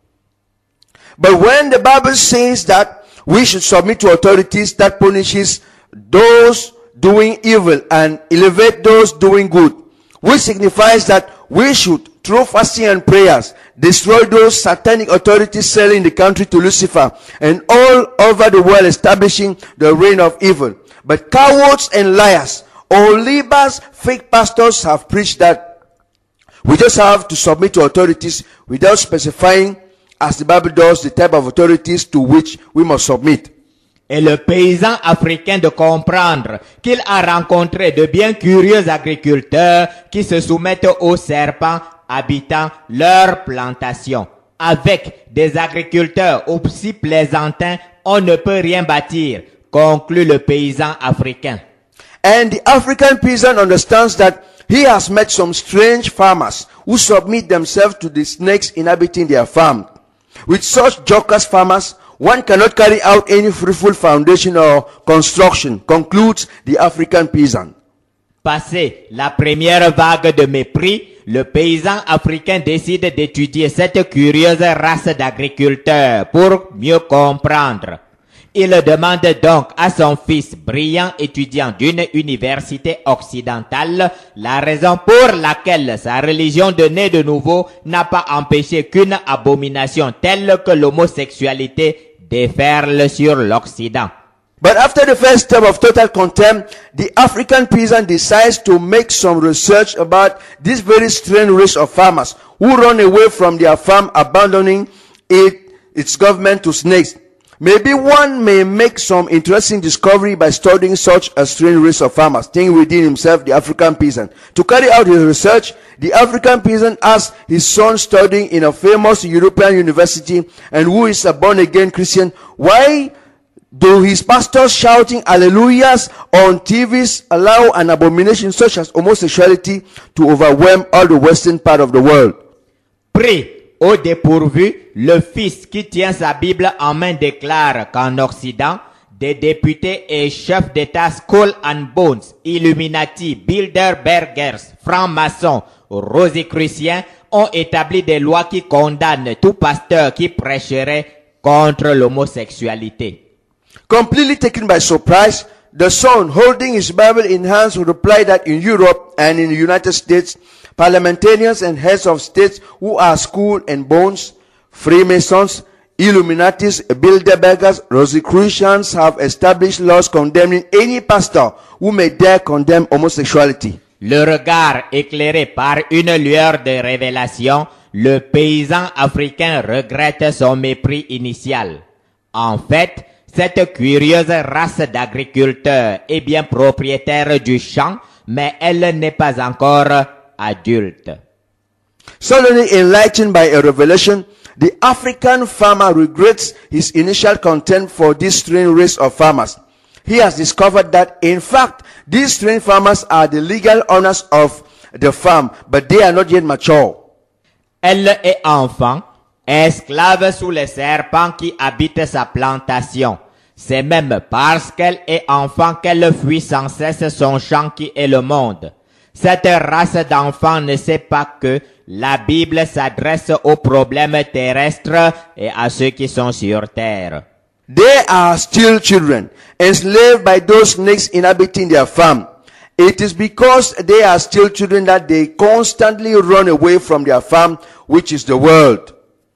But when the Bible says that we should submit to authorities, that punishes those doing evil and elevate those doing good, which signifies that we should, through fasting and prayers, destroy those satanic authorities selling the country to Lucifer and all over the world establishing the reign of evil. But cowards and liars, Oholiba's fake pastors have preached that we just have to submit to authorities without specifying, as the Bible does, the type of authorities to which we must submit. Et le paysan africain de comprendre qu'il a rencontré de bien curieux agriculteurs qui se soumettent aux serpents habitant leur plantation. Avec des agriculteurs aussi plaisantins, on ne peut rien bâtir. conclut le paysan africain. And the African peasant understands that he has met some strange farmers who submit themselves to the snakes inhabiting their farm. With such joker's farmers, one cannot carry out any fruitful foundation or construction, concludes the African peasant. Passé la première vague de mépris, le paysan africain décide d'étudier cette curieuse race d'agriculteurs pour mieux comprendre. Il demande donc à son fils, brillant étudiant d'une université occidentale, la raison pour laquelle sa religion de né de nouveau n'a pas empêché qu'une abomination telle que l'homosexualité déferle sur l'Occident. But after the first step of total contempt, the African peasant decides to make some research about this very strange race of farmers who run away from their farm, abandoning its government to snakes. Maybe one may make some interesting discovery by studying such a strange race of farmers, thinking within himself the African peasant. To carry out his research, the African peasant asked his son studying in a famous European university and who is a born-again Christian, why do his pastors shouting hallelujahs on TVs allow an abomination such as homosexuality to overwhelm all the western part of the world? Pris au dépourvu, le fils qui tient sa Bible en main déclare qu'en Occident, des députés et chefs d'État Skull and Bones, Illuminati, Bilderbergers, francs-maçons, rosicruciens ont établi des lois qui condamnent tout pasteur qui prêcherait contre l'homosexualité. Completely taken by surprise, the son, holding his Bible in hands, replied that in Europe and in the United States, parliamentarians and heads of states who are Skull and Bones, Freemasons, Illuminatis, Bilderbergers, Rosicrucians have established laws condemning any pastor who may dare condemn homosexuality. Le regard éclairé par une lueur de révélation, le paysan africain regrette son mépris initial. En fait, cette curieuse race d'agriculteurs est bien propriétaire du champ, mais elle n'est pas encore adulte. Suddenly enlightened by a revelation, the African farmer regrets his initial contempt for this strange race of farmers. He has discovered that, in fact, these strange farmers are the legal owners of the farm, but they are not yet mature. Elle est enfant, esclave sous les serpents qui habitent sa plantation. C'est même parce qu'elle est enfant qu'elle fuit sans cesse son champ qui est le monde. Cette race d'enfants ne sait pas que la Bible s'adresse aux problèmes terrestres et à ceux qui sont sur terre. They are still children, enslaved by those snakes inhabiting their farm. It is because they are still children that they constantly run away from their farm, which is the world.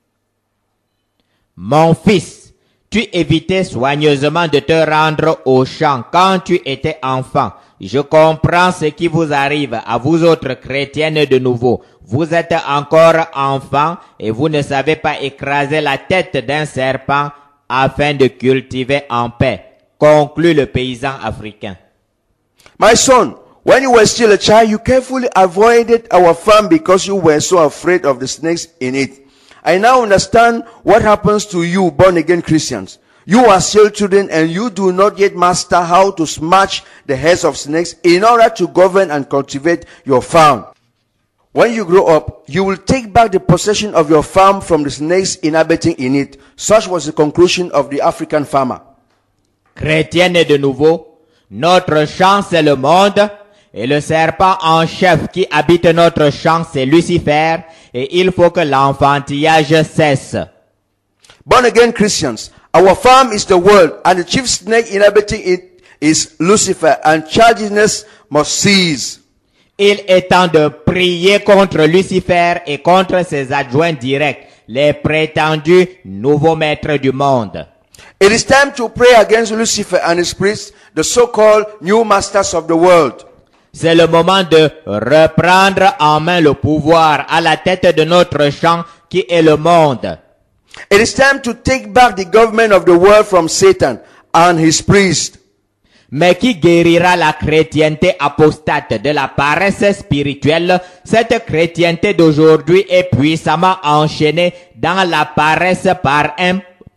Mon fils, tu évitais soigneusement de te rendre au champ quand tu étais enfant. Je comprends ce qui vous arrive à vous autres chrétiennes de nouveau. Vous êtes encore enfants et vous ne savez pas écraser la tête d'un serpent afin de cultiver en paix, conclut le paysan africain. My son, when you were still a child, you carefully avoided our farm because you were so afraid of the snakes in it. I now understand what happens to you born-again Christians. You are still children and you do not yet master how to smash the heads of snakes in order to govern and cultivate your farm. When you grow up, you will take back the possession of your farm from the snakes inhabiting in it. Such was the conclusion of the African farmer. Chrétienne de nouveau, notre champ c'est le monde et le serpent en chef qui habite notre champ c'est Lucifer et il faut que l'enfantillage cesse. Born again Christians, our farm is the world and the chief snake inhabiting it is Lucifer and childishness must cease. Il est temps de prier contre Lucifer et contre ses adjoints directs, les prétendus nouveaux maîtres du monde. It is time to pray against Lucifer and his priests, the so-called new masters of the world. C'est le moment de reprendre en main le pouvoir à la tête de notre champ qui est le monde. It is time to take back the government of the world from Satan and his priests. Mais qui guérira la chrétienté apostate de la paresse spirituelle? Cette chrétienté d'aujourd'hui est puissamment enchaînée dans la paresse par un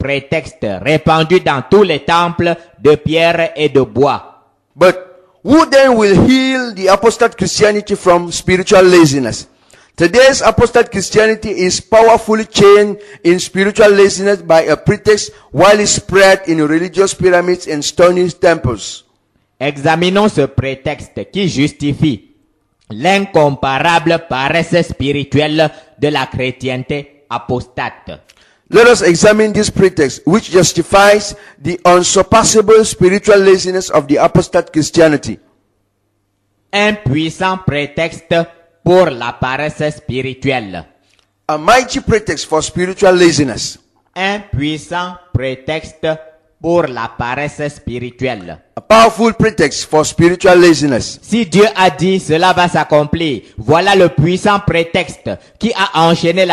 prétextes répandus dans tous les temples de pierre et de bois. But who then will heal the apostate Christianity from spiritual laziness? Today's apostate Christianity is powerfully chained in spiritual laziness by a pretext widely spread in religious pyramids and stony temples. Examinons ce prétexte qui justifie l'incomparable paresse spirituelle de la chrétienté apostate. Let us examine this pretext which justifies the unsurpassable spiritual laziness of the apostate Christianity. Un puissant prétexte pour la paresse spirituelle. A mighty pretext for spiritual laziness. Un puissant prétexte pour la paresse spirituelle. A powerful pretext for spiritual laziness. Si Dieu a dit cela va s'accomplir, voilà le puissant prétexte qui a enchaîné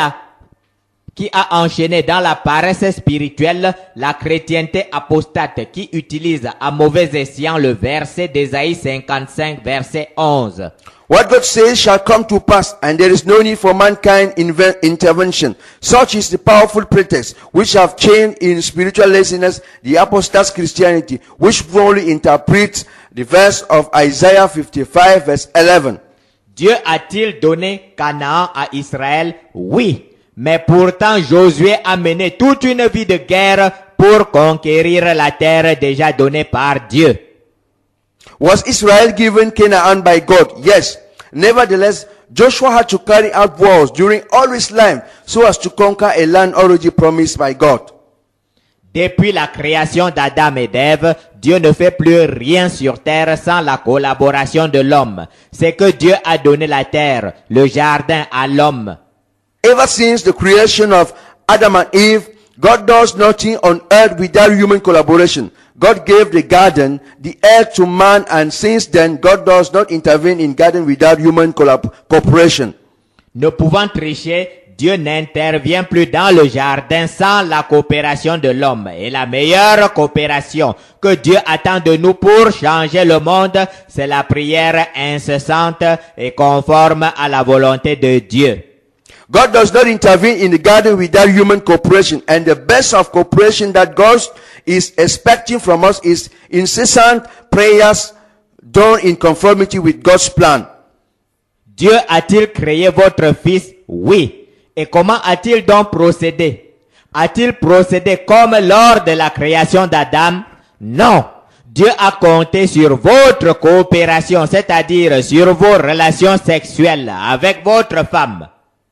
dans la paresse spirituelle la chrétienté apostate qui utilise à mauvais escient le verset d'Ésaïe 55 verset 11. What God says shall come to pass, and there is no need for mankind intervention. Such is the powerful pretext which have chained in spiritual laziness the apostate Christianity, which wrongly interprets the verse of Isaiah 55 verse 11. Dieu a-t-il donné Canaan à Israël? Oui. Mais pourtant Josué a mené toute une vie de guerre pour conquérir la terre déjà donnée par Dieu. Was Israel given Canaan by God? Yes. Nevertheless, Joshua had to carry out wars during all his life so as to conquer a land already promised by God. Depuis la création d'Adam et d'Ève, Dieu ne fait plus rien sur terre sans la collaboration de l'homme. C'est que Dieu a donné la terre, le jardin à l'homme. Ever since the creation of Adam and Eve, God does nothing on earth without human collaboration. God gave the garden, the earth to man, and since then, God does not intervene in garden without human cooperation. Ne pouvant tricher, Dieu n'intervient plus dans le jardin sans la coopération de l'homme. Et la meilleure coopération que Dieu attend de nous pour changer le monde, c'est la prière incessante et conforme à la volonté de Dieu. God does not intervene in the garden without human cooperation, and the best of cooperation that God is expecting from us is incessant prayers done in conformity with God's plan. Dieu a-t-il créé votre fils? Oui. Et comment a-t-il donc procédé? A-t-il procédé comme lors de la création d'Adam? Non. Dieu a compté sur votre coopération, c'est-à-dire sur vos relations sexuelles avec votre femme.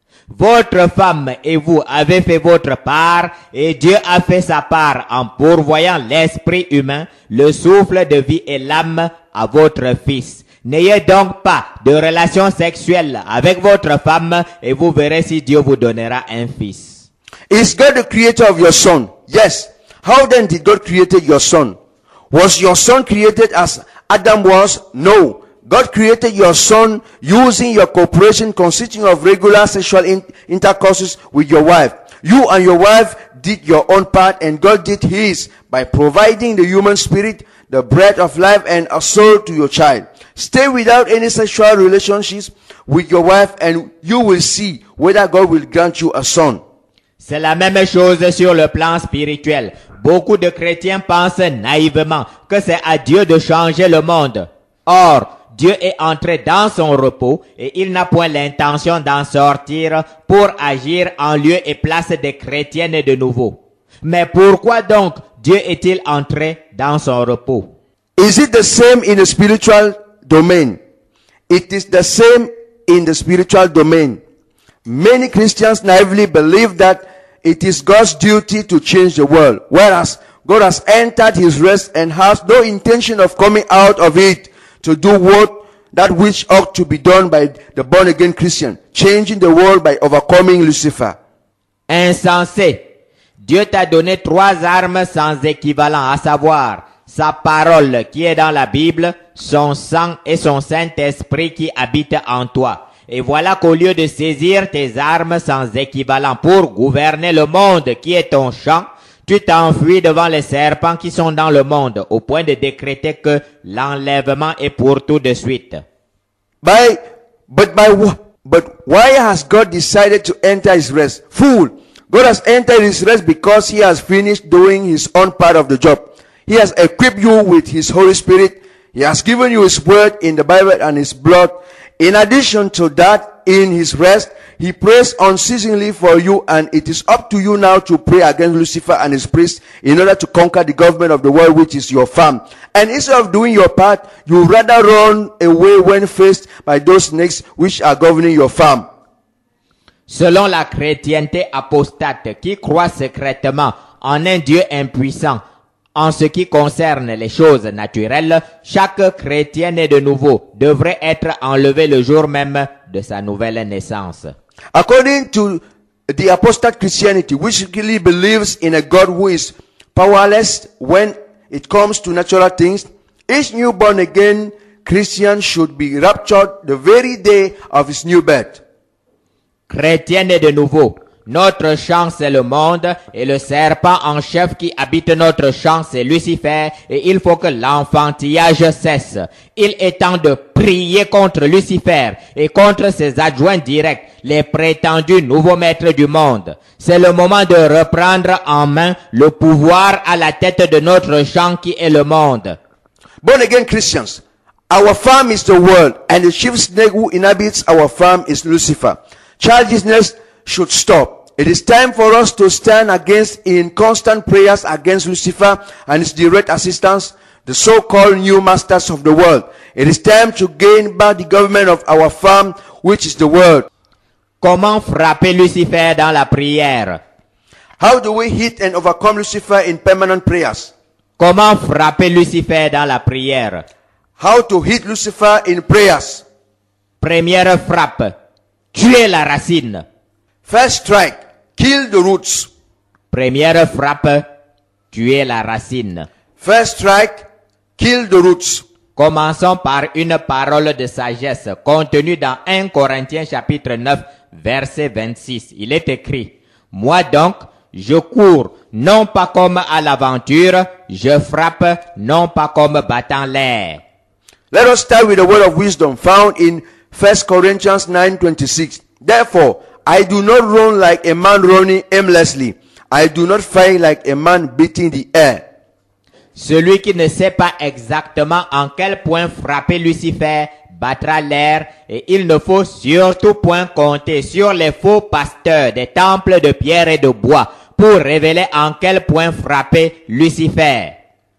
Votre femme et vous avez fait votre part et Dieu a fait sa part en pourvoyant l'esprit humain, le souffle de vie et l'âme à votre fils. N'ayez donc pas de relations sexuelles avec votre femme et vous verrez si Dieu vous donnera un fils. Is God the creator of your son? Yes. How then did God create your son? Was your son created as Adam was? No. God created your son using your cooperation consisting of regular sexual intercourses with your wife. You and your wife did your own part and God did his by providing the human spirit, the breath of life and a soul to your child. Stay without any sexual relationships with your wife and you will see whether God will grant you a son. C'est la même chose sur le plan spirituel. Beaucoup de chrétiens pensent naïvement que c'est à Dieu de changer le monde. Or, Dieu est entré dans son repos et il n'a point l'intention d'en sortir pour agir en lieu et place des chrétiens de nouveau. Mais pourquoi donc Dieu est-il entré dans son repos? Is it the same in the spiritual domain? It is the same in the spiritual domain. Many Christians naively believe that it is God's duty to change the world, whereas God has entered his rest and has no intention of coming out of it to do that which ought to be done by the born-again Christian, changing the world by overcoming Lucifer. Insensé. Dieu t'a donné 3 armes sans équivalent, à savoir sa parole qui est dans la Bible, son sang et son Saint-Esprit qui habite en toi. Et voilà qu'au lieu de saisir tes armes sans équivalent pour gouverner le monde qui est ton champ, tu t'enfuis devant les serpents qui sont dans le monde, au point de décréter que l'enlèvement est pour tout de suite. But why has God decided to enter his rest? Fool! God has entered his rest because he has finished doing his own part of the job. He has equipped you with his Holy Spirit. He has given you his word in the Bible and his blood. In addition to that, in his rest, he prays unceasingly for you, and it is up to you now to pray against Lucifer and his priests in order to conquer the government of the world, which is your farm. And instead of doing your part, you rather run away when faced by those snakes which are governing your farm. Selon la chrétienté apostate qui croit secrètement en un Dieu impuissant, en ce qui concerne les choses naturelles, chaque chrétien né de nouveau devrait être enlevé le jour même de sa nouvelle naissance. According to the apostate Christianity, which really believes in a God who is powerless when it comes to natural things, each newborn again Christian should be raptured the very day of his new birth. Chrétien né de nouveau, notre champ c'est le monde et le serpent en chef qui habite notre champ c'est Lucifer et il faut que l'enfantillage cesse. Il est temps de prier contre Lucifer et contre ses adjoints directs, les prétendus nouveaux maîtres du monde. C'est le moment de reprendre en main le pouvoir à la tête de notre champ qui est le monde. Born again Christians, our farm is the world, and the chief snake who inhabits our farm is Lucifer. Childishness should stop. It is time for us to stand against in constant prayers against Lucifer and his direct assistants, the so-called new masters of the world. It is time to gain back the government of our farm, which is the world. Comment frapper Lucifer dans la prière? How do we hit and overcome Lucifer in permanent prayers? Comment frapper Lucifer dans la prière? How to hit Lucifer in prayers? Première frappe, tuer la racine. First strike, kill the roots. Première frappe, tuer la racine. First strike, kill the roots. Commençons par une parole de sagesse contenue dans 1 Corinthiens chapitre 9, verset 26. Il est écrit, « Moi donc, je cours, non pas comme à l'aventure, je frappe, non pas comme battant l'air. » Let us start with the word of wisdom found in 1 Corinthians 9:26. Therefore, I do not run like a man running aimlessly. I do not fight like a man beating the air. Celui qui ne sait pas exactement en quel point frapper Lucifer battra l'air, et il ne faut surtout point compter sur les faux pasteurs des temples de pierre et de bois pour révéler en quel point frapper Lucifer.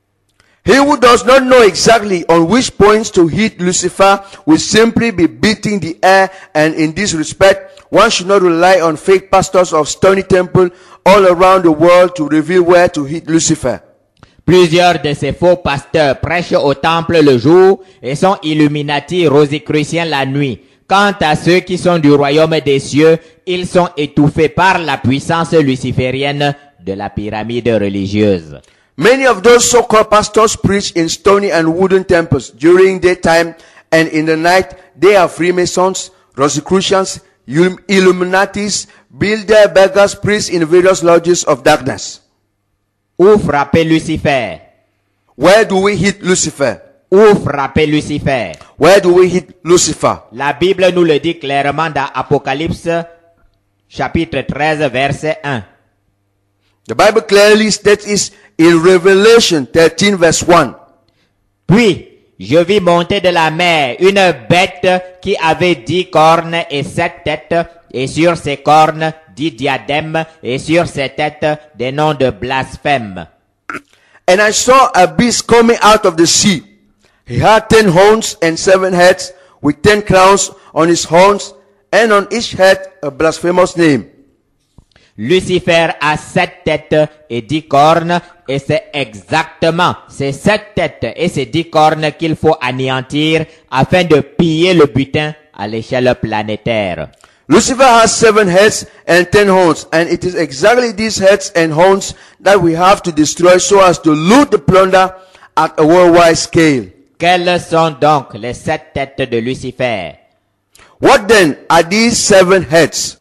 He who does not know exactly on which points to hit Lucifer will simply be beating the air, and in this respect, one should not rely on fake pastors of stony temple all around the world to reveal where to hit Lucifer. Plusieurs de ces faux pasteurs prêchent au temple le jour et sont Illuminati rosicruciens la nuit. Quant à ceux qui sont du royaume des cieux, ils sont étouffés par la puissance luciférienne de la pyramide religieuse. Many of those so-called pastors preach in stony and wooden temples during daytime, and in the night they are Freemasons, Rosicrucians, Illuminatis, Bilderbergers, priests in various lodges of darkness. Où frapper Lucifer? Where do we hit Lucifer? Où frapper Lucifer? Where do we hit Lucifer? La Bible nous le dit clairement dans Apocalypse chapitre 13 verset 1. The Bible clearly states it in Revelation 13 verse 1. Puis, je vis monter de la mer une bête qui avait 10 cornes et 7 têtes, et sur ses cornes 10 diadèmes, et sur ses têtes des noms de blasphème. And I saw a beast coming out of the sea. He had 10 horns and 7 heads, with 10 crowns on his horns, and on each head a blasphemous name. Lucifer a 7 têtes et 10 cornes, et c'est exactement ces 7 têtes et ces 10 cornes qu'il faut anéantir afin de piller le butin à l'échelle planétaire. Lucifer has 7 heads and 10 horns, and it is exactly these heads and horns that we have to destroy so as to loot the plunder at a worldwide scale. Quelles sont donc les 7 têtes de Lucifer? What then are these 7 heads?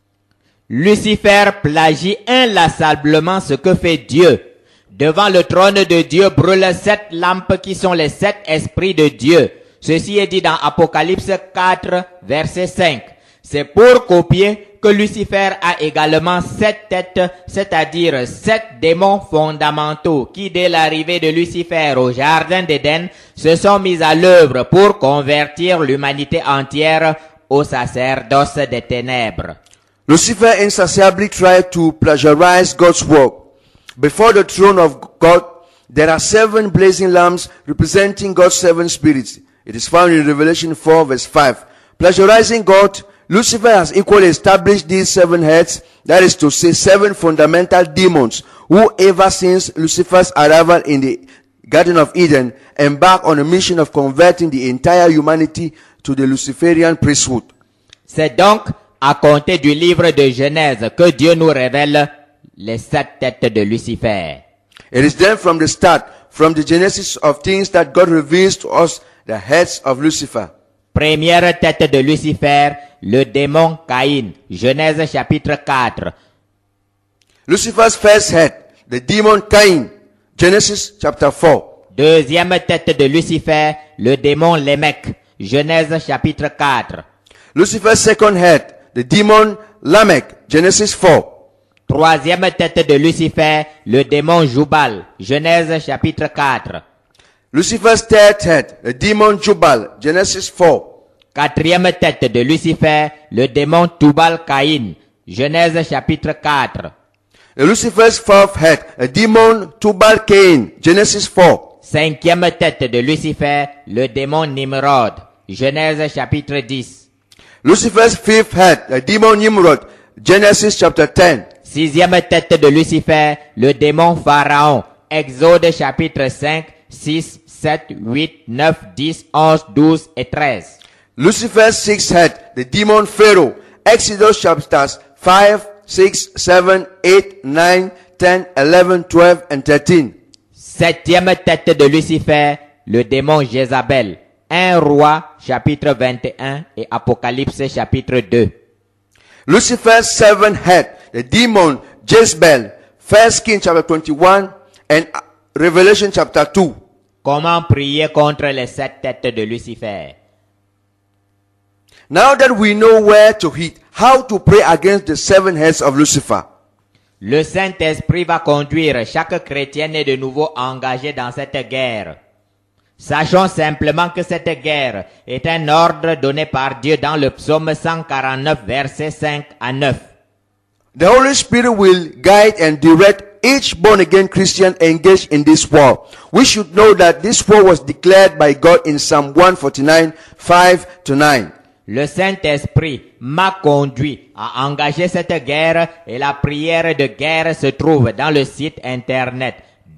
Lucifer plagie inlassablement ce que fait Dieu. Devant le trône de Dieu brûlent 7 lampes qui sont les 7 esprits de Dieu. Ceci est dit dans Apocalypse 4, verset 5. C'est pour copier que Lucifer a également 7 têtes, c'est-à-dire 7 démons fondamentaux qui, dès l'arrivée de Lucifer au jardin d'Éden, se sont mis à l'œuvre pour convertir l'humanité entière au sacerdoce des ténèbres. Lucifer insatiably tried to plagiarize God's work. Before the throne of God, there are 7 blazing lamps representing God's 7 spirits. It is found in Revelation 4 verse 5. Plagiarizing God, Lucifer has equally established these 7 heads, that is to say 7 fundamental demons, who ever since Lucifer's arrival in the Garden of Eden, embarked on a mission of converting the entire humanity to the Luciferian priesthood. C'est donc à compter du livre de Genèse que Dieu nous révèle les 7 têtes de Lucifer. It is then from the start, from the genesis of things, that God reveals to us the heads of Lucifer. Première tête de Lucifer, le démon Caïn. Genèse chapitre 4. Lucifer's first head, the demon Cain. Genesis chapter 4. Deuxième tête de Lucifer, le démon Lémec. Genèse chapitre 4. Lucifer's second head, the demon Lamech. Genesis 4. Troisième tête de Lucifer, le démon Jubal. Genèse chapitre 4. Lucifer's third head, the demon Jubal. Genesis 4. Quatrième tête de Lucifer, le démon Tubal-Caïn. Genèse chapitre 4. Lucifer's fourth head, a demon Tubal-Cain. Genesis 4. Cinquième tête de Lucifer, le démon Nimrod. Genèse chapitre 10. Lucifer's fifth head, a demon Nimrod. Genesis chapter 10. Sixième tête de Lucifer, le démon Pharaon. Exode chapitre 5, 6, 7, 8, 9, 10, 11, 12 et 13. Lucifer's sixth head, the demon Pharaoh. Exodus chapters 5, 6, 7, 8, 9, 10, 11, 12 and 13. Septième tête de Lucifer, le démon Jézabel. 1 Roi chapitre 21 et Apocalypse chapitre 2. Lucifer's seventh head, the demon Jezebel. 1 Kings chapter 21 and Revelation chapter 2. Comment prier contre les 7 têtes de Lucifer? Now that we know where to hit, how to pray against the 7 heads of Lucifer. Le Saint-Esprit va conduire chaque chrétien né de nouveau engagé dans cette guerre. Sachons simplement que cette guerre est un ordre donné par Dieu dans le psaume 149, versets 5 à 9. The Holy Spirit will guide and direct each born-again Christian engaged in this war. We should know that this war was declared by God in Psalm 149, 5-9. Le Saint-Esprit m'a conduit à engager cette guerre et la prière de guerre se trouve dans le site internet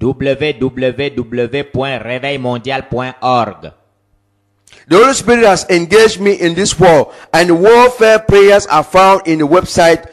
www.reveilmondial.org. The Holy Spirit has engaged me in this war, and warfare prayers are found in the website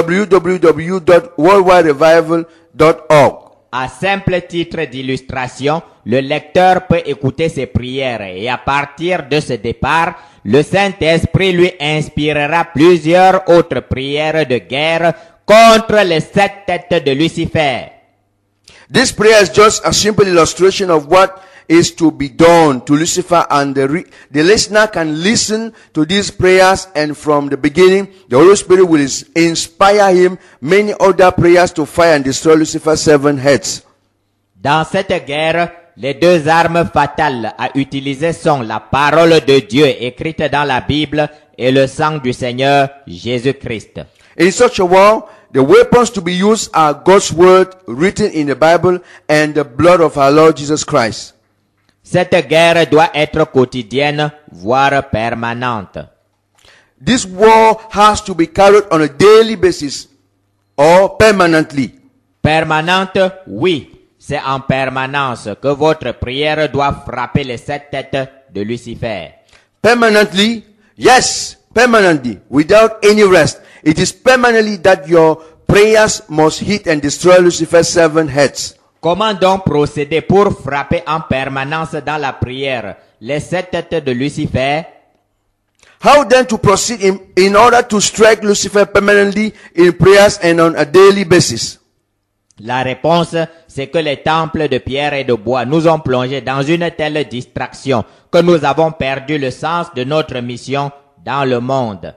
www.worldwiderevival.org. À simple titre d'illustration, le lecteur peut écouter ses prières et à partir de ce départ, le Saint-Esprit lui inspirera plusieurs autres prières de guerre contre les 7 têtes de Lucifer. This prayer is just a simple illustration of what is to be done to Lucifer, and the listener can listen to these prayers, and from the beginning, the Holy Spirit will inspire him many other prayers to fight and destroy Lucifer's 7 heads. Dans cette guerre, les 2 armes fatales à utiliser sont la parole de Dieu écrite dans la Bible et le sang du Seigneur Jésus-Christ. In such a war, the weapons to be used are God's word written in the Bible and the blood of our Lord Jesus Christ. Cette guerre doit être quotidienne, voire permanente. This war has to be carried on a daily basis or permanently. Permanente, oui. C'est en permanence que votre prière doit frapper les 7 têtes de Lucifer. Permanently, yes, permanently, without any rest. It is permanently that your prayers must hit and destroy Lucifer's 7 heads. Comment donc procéder pour frapper en permanence dans la prière les 7 têtes de Lucifer? How then to proceed in order to strike Lucifer permanently in prayers and on a daily basis? La réponse, c'est que les temples de pierre et de bois nous ont plongés dans une telle distraction que nous avons perdu le sens de notre mission dans le monde.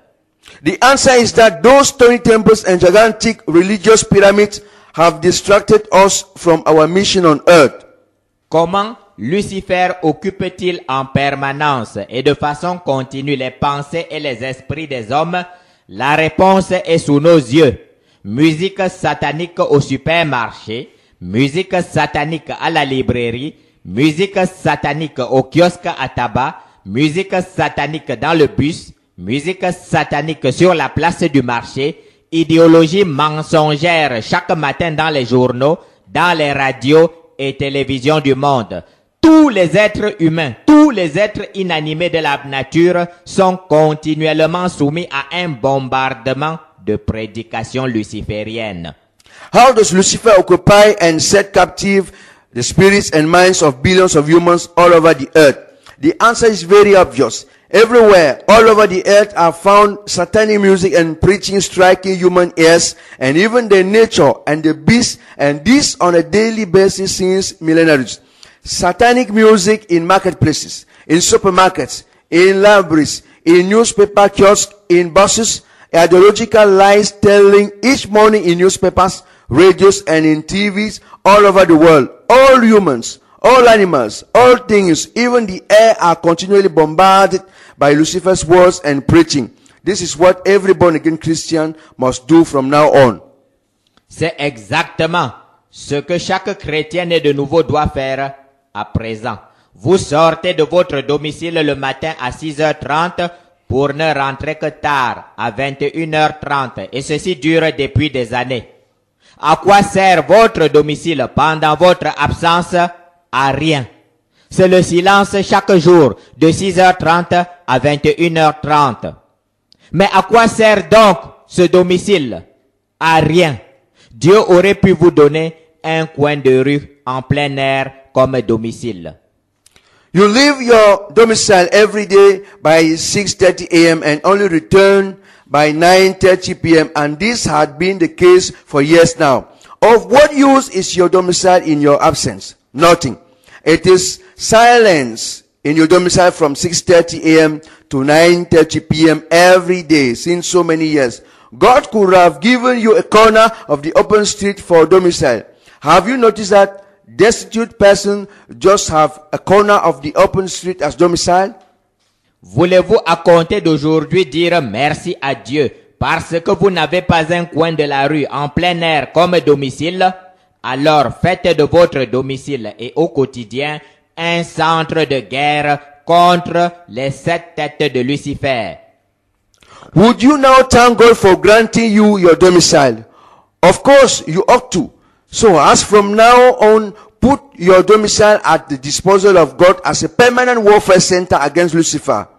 The answer is that those stone temples and gigantic religious pyramids have distracted us from our mission on earth. Comment Lucifer occupe-t-il en permanence et de façon continue les pensées et les esprits des hommes? La réponse est sous nos yeux. Musique satanique au supermarché, musique satanique à la librairie, musique satanique au kiosque à tabac, musique satanique dans le bus, musique satanique sur la place du marché, idéologie mensongère chaque matin dans les journaux, dans les radios et télévisions du monde. Tous les êtres humains, tous les êtres inanimés de la nature sont continuellement soumis à un bombardement de prédications lucifériennes. How does Lucifer occupy and set captive the spirits and minds of billions of humans all over the earth? The answer is very obvious. Everywhere, all over the earth are found satanic music and preaching striking human ears and even the nature and the beast, and this on a daily basis since millenniums. Satanic music in marketplaces, in supermarkets, in libraries, in newspaper kiosks, in buses, ideological lies telling each morning in newspapers, radios, and in TVs all over the world. All humans, all animals, all things, even the air are continually bombarded by Lucifer's words and preaching. This is what every born-again Christian must do from now on. C'est exactement ce que chaque chrétien né de nouveau doit faire à présent. Vous sortez de votre domicile le matin à 6h30 pour ne rentrer que tard, à 21h30, et ceci dure depuis des années. À quoi sert votre domicile pendant votre absence? À rien. C'est le silence chaque jour, de 6h30 à 21h30. Mais à quoi sert donc ce domicile? À rien. Dieu aurait pu vous donner un coin de rue en plein air comme domicile. You leave your domicile every day by 6:30 a.m. and only return by 9:30 p.m. and this had been the case for years now. Of what use is your domicile in your absence? Nothing. It is silence in your domicile from 6:30 a.m. to 9:30 p.m. every day since so many years. God could have given you a corner of the open street for domicile. Have you noticed that destitute person just have a corner of the open street as domicile? Voulez-vous à compter d'aujourd'hui dire merci à Dieu parce que vous n'avez pas un coin de la rue en plein air comme domicile? Alors faites de votre domicile et au quotidien un centre de guerre contre les 7 têtes de Lucifer. Would you now thank God for granting you your domicile? Of course, you ought to. So as from now on, put your domicile at the disposal of God as a permanent warfare center against Lucifer.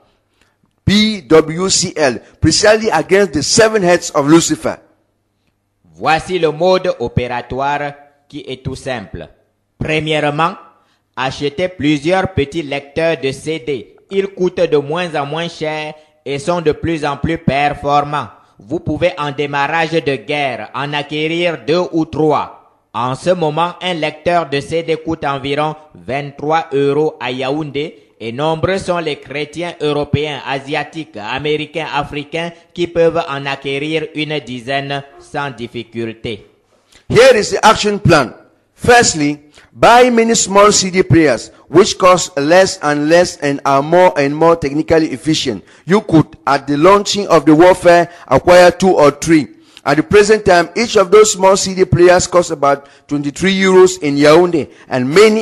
PWCL, precisely against the 7 heads of Lucifer. Voici le mode opératoire qui est tout simple. Premièrement, achetez plusieurs petits lecteurs de CD. Ils coûtent de moins en moins cher et sont de plus en plus performants. Vous pouvez en démarrage de guerre en acquérir 2 ou 3. En ce moment, un lecteur de CD coûte environ 23 € à Yaoundé et nombreux sont les chrétiens européens, asiatiques, américains, africains qui peuvent en acquérir une dizaine sans difficulté. Here is the action plan. Firstly, buy many small CD players which cost less and less and are more and more technically efficient. You could, at the launching of the warfare, acquire 2 or 3. At the present time, each of those small CD players costs about 23 euros in Yaoundé, and many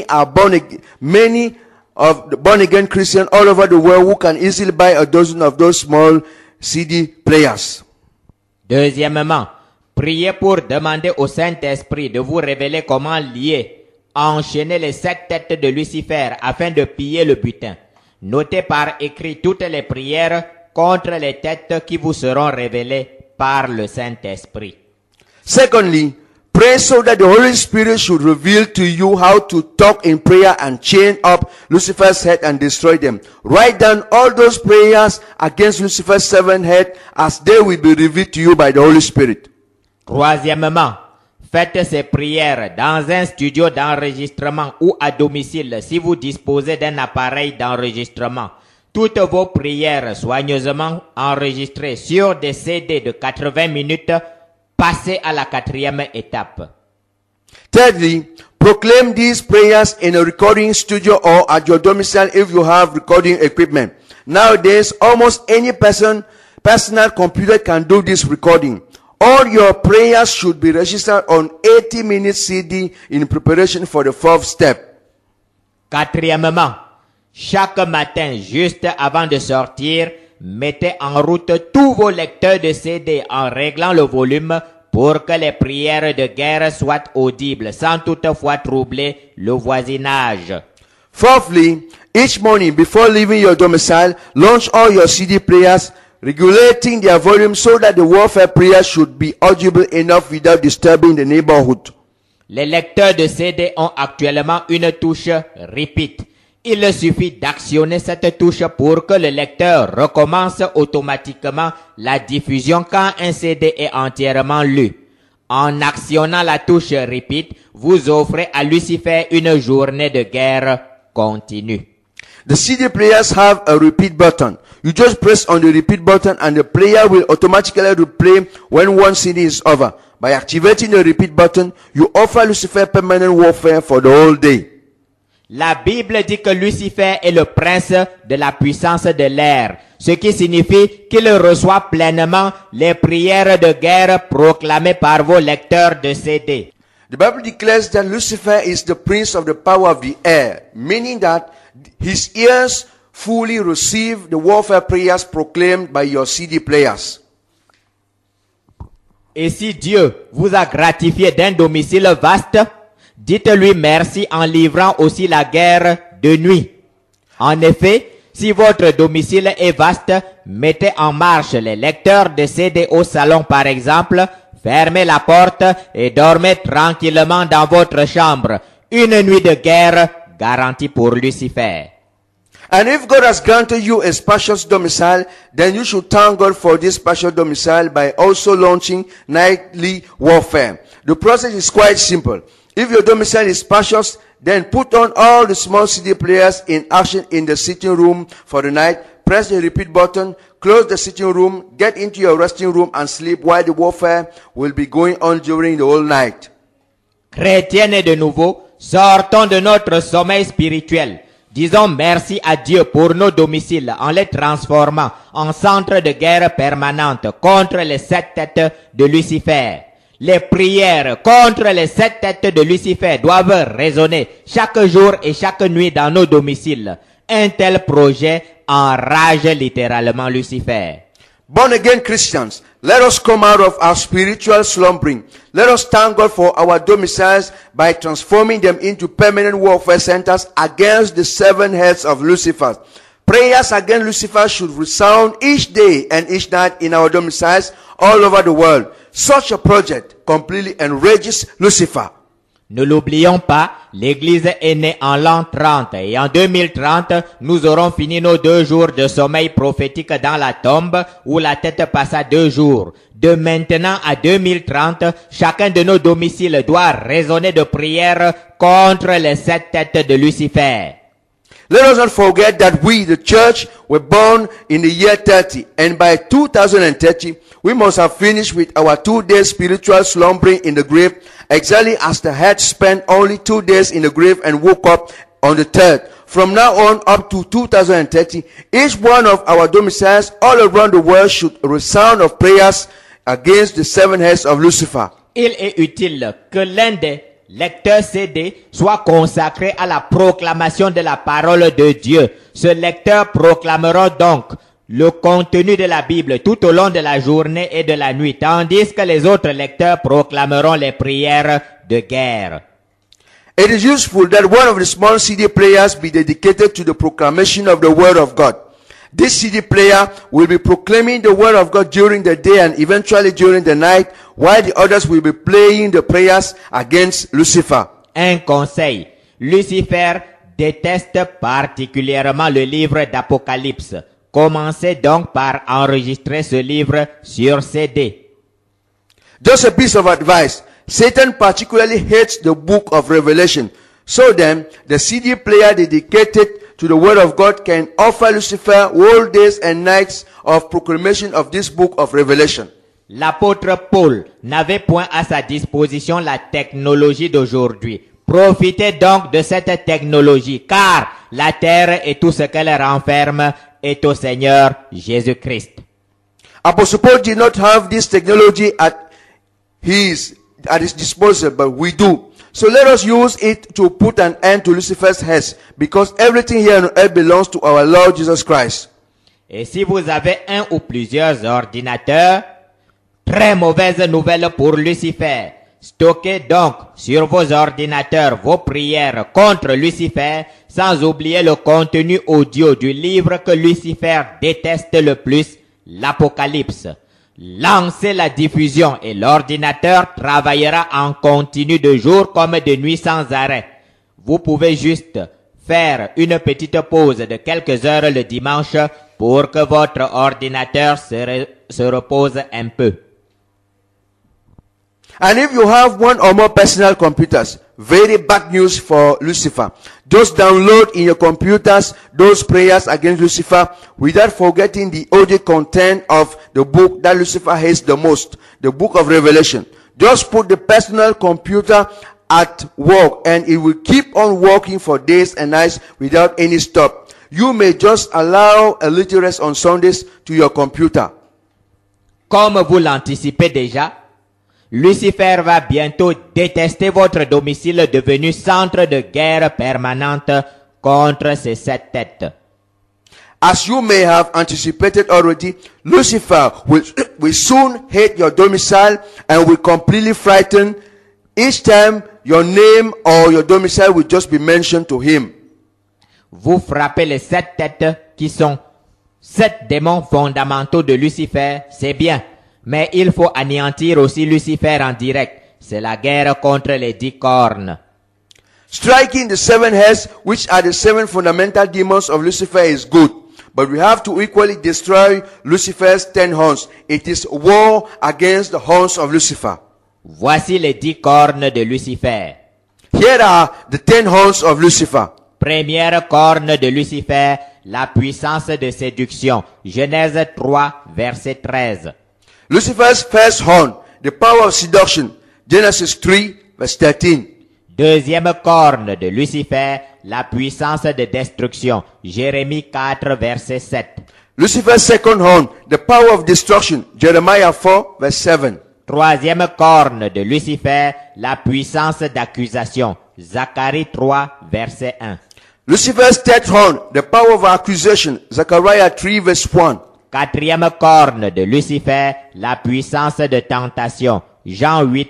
of the born-again Christians all over the world who can easily buy a dozen of those small CD players. Deuxièmement, priez pour demander au Saint-Esprit de vous révéler comment lier, enchaîner les 7 têtes de Lucifer afin de piller le butin. Notez par écrit toutes les prières contre les têtes qui vous seront révélées par le Saint-Esprit. Secondly, pray so that the Holy Spirit should reveal to you how to talk in prayer and chain up Lucifer's head and destroy them. Write down all those prayers against Lucifer's 7 head as they will be revealed to you by the Holy Spirit. Troisièmement, faites ces prières dans un studio d'enregistrement ou à domicile si vous disposez d'un appareil d'enregistrement. toutes vos prières soigneusement enregistrées sur des CD de 80 minutes, passez à la 4e étape. Thirdly, proclaim these prayers in a recording studio or at your domicile if you have recording equipment. Nowadays, almost any personal computer can do this recording. All your prayers should be registered on 80-minute CD in preparation for the 4th step. 4e, chaque matin, juste avant de sortir, mettez en route tous vos lecteurs de CD en réglant le volume pour que les prières de guerre soient audibles sans toutefois troubler le voisinage. Fourthly, each morning before leaving your domicile, launch all your CD prayers, regulating their volume so that the warfare prayers should be audible enough without disturbing the neighborhood. Les lecteurs de CD ont actuellement une touche repeat. Il suffit d'actionner cette touche pour que le lecteur recommence automatiquement la diffusion quand un CD est entièrement lu. En actionnant la touche repeat, vous offrez à Lucifer une journée de guerre continue. The CD players have a repeat button. You just press on the repeat button and the player will automatically replay when one CD is over. By activating the repeat button, you offer Lucifer permanent warfare for the whole day. La Bible dit que Lucifer est le prince de la puissance de l'air, ce qui signifie qu'il reçoit pleinement les prières de guerre proclamées par vos lecteurs de CD. The Bible declares that Lucifer is the prince of the power of the air, meaning that his ears fully receive the warfare prayers proclaimed by your CD players. Et si Dieu vous a gratifié d'un domicile vaste, dites-lui merci en livrant aussi la guerre de nuit. En effet, si votre domicile est vaste, mettez en marche les lecteurs de CD au salon par exemple, fermez la porte et dormez tranquillement dans votre chambre. Une nuit de guerre garantie pour Lucifer. And if God has granted you a spacious domicile, then you should thank God for this spacious domicile by also launching nightly warfare. The process is quite simple. If your domicile is spacious, then put on all the small CD players in action in the sitting room for the night. Press the repeat button, close the sitting room, get into your resting room and sleep while the warfare will be going on during the whole night. Chrétiens et de nouveau, sortons de notre sommeil spirituel. Disons merci à Dieu pour nos domiciles en les transformant en centre de guerre permanente contre les 7 têtes de Lucifer. Les prières contre les 7 têtes de Lucifer doivent résonner chaque jour et chaque nuit dans nos domiciles. Un tel projet enrage littéralement Lucifer. Born again Christians, let us come out of our spiritual slumbering. Let us thank God for our domiciles by transforming them into permanent warfare centers against the 7 heads of Lucifer. Prayers against Lucifer should resound each day and each night in our domiciles all over the world. Such a project completely enrages Lucifer. Ne l'oublions pas, l'Église est née en l'an 30 et en 2030, nous aurons fini nos 2 jours de sommeil prophétique dans la tombe où la tête passa 2 jours. De maintenant à 2030, chacun de nos domiciles doit résonner de prières contre les 7 têtes de Lucifer. Let us not forget that we, the church, were born in the year 30, and by 2030, we must have finished with our 2 days spiritual slumbering in the grave, exactly as the head spent only 2 days in the grave and woke up on the 3rd. From now on up to 2030, each one of our domiciles all around the world should resound of prayers against the 7 heads of Lucifer. Il est utile que l'un des lecteur CD soit consacré à la proclamation de la parole de Dieu. Ce lecteur proclamera donc le contenu de la Bible tout au long de la journée et de la nuit, tandis que les autres lecteurs proclameront les prières de guerre. It is useful that one of the small CD players be dedicated to the proclamation of the Word of God. This CD player will be proclaiming the Word of God during the day and eventually during the night, while the others will be playing the prayers against Lucifer. Un conseil. Lucifer déteste particulièrement le livre d'Apocalypse. Commencez donc par enregistrer ce livre sur CD. Just a piece of advice. Satan particularly hates the book of Revelation. So then, the CD player dedicated to the word of God can offer Lucifer whole days and nights of proclamation of this book of Revelation. L'apôtre Paul n'avait point à sa disposition la technologie d'aujourd'hui. Profitez donc de cette technologie, car la terre et tout ce qu'elle renferme est au Seigneur Jésus-Christ. Apostle Paul did not have this technology at his disposal, but we do. So let us use it to put an end to Lucifer's heads, because everything here on earth belongs to our Lord Jesus Christ. Et si vous avez un ou plusieurs ordinateurs, très mauvaise nouvelle pour Lucifer. Stockez donc sur vos ordinateurs vos prières contre Lucifer, sans oublier le contenu audio du livre que Lucifer déteste le plus, l'Apocalypse. Lancez la diffusion et l'ordinateur travaillera en continu de jour comme de nuit sans arrêt. Vous pouvez juste faire une petite pause de quelques heures le dimanche pour que votre ordinateur se repose un peu. And if you have one or more personal computers, very bad news for Lucifer. Just download in your computers those prayers against Lucifer without forgetting the audio content of the book that Lucifer hates the most, the book of Revelation. Just put the personal computer at work and it will keep on working for days and nights without any stop. You may just allow a little rest on Sundays to your computer. Comme vous l'anticipez déjà, Lucifer va bientôt détester votre domicile devenu centre de guerre permanente contre ses 7 têtes. As you may have anticipated already, Lucifer will soon hate your domicile and will completely frighten each time your name or your domicile will just be mentioned to him. Vous frappez les 7 têtes qui sont 7 démons fondamentaux de Lucifer, c'est bien. Mais il faut anéantir aussi Lucifer en direct. C'est la guerre contre les 10 cornes. Striking the 7 heads, which are the 7 fundamental demons of Lucifer, is good. But we have to equally destroy Lucifer's 10 horns. It is war against the horns of Lucifer. Voici les 10 cornes de Lucifer. Here are the 10 horns of Lucifer. Première corne de Lucifer, la puissance de séduction. Genèse 3, verset 13. Lucifer's first horn, the power of seduction. Genesis 3, verse 13. Deuxième corne de Lucifer, la puissance de destruction. Jérémie 4, verset 7. Lucifer's second horn, the power of destruction. Jeremiah 4, verse 7. Troisième corne de Lucifer, la puissance d'accusation. Zacharie 3, verset 1. Lucifer's third horn, the power of accusation. Zechariah 3, verse 1. Quatrième corne de Lucifer, la puissance de tentation. Jean 8,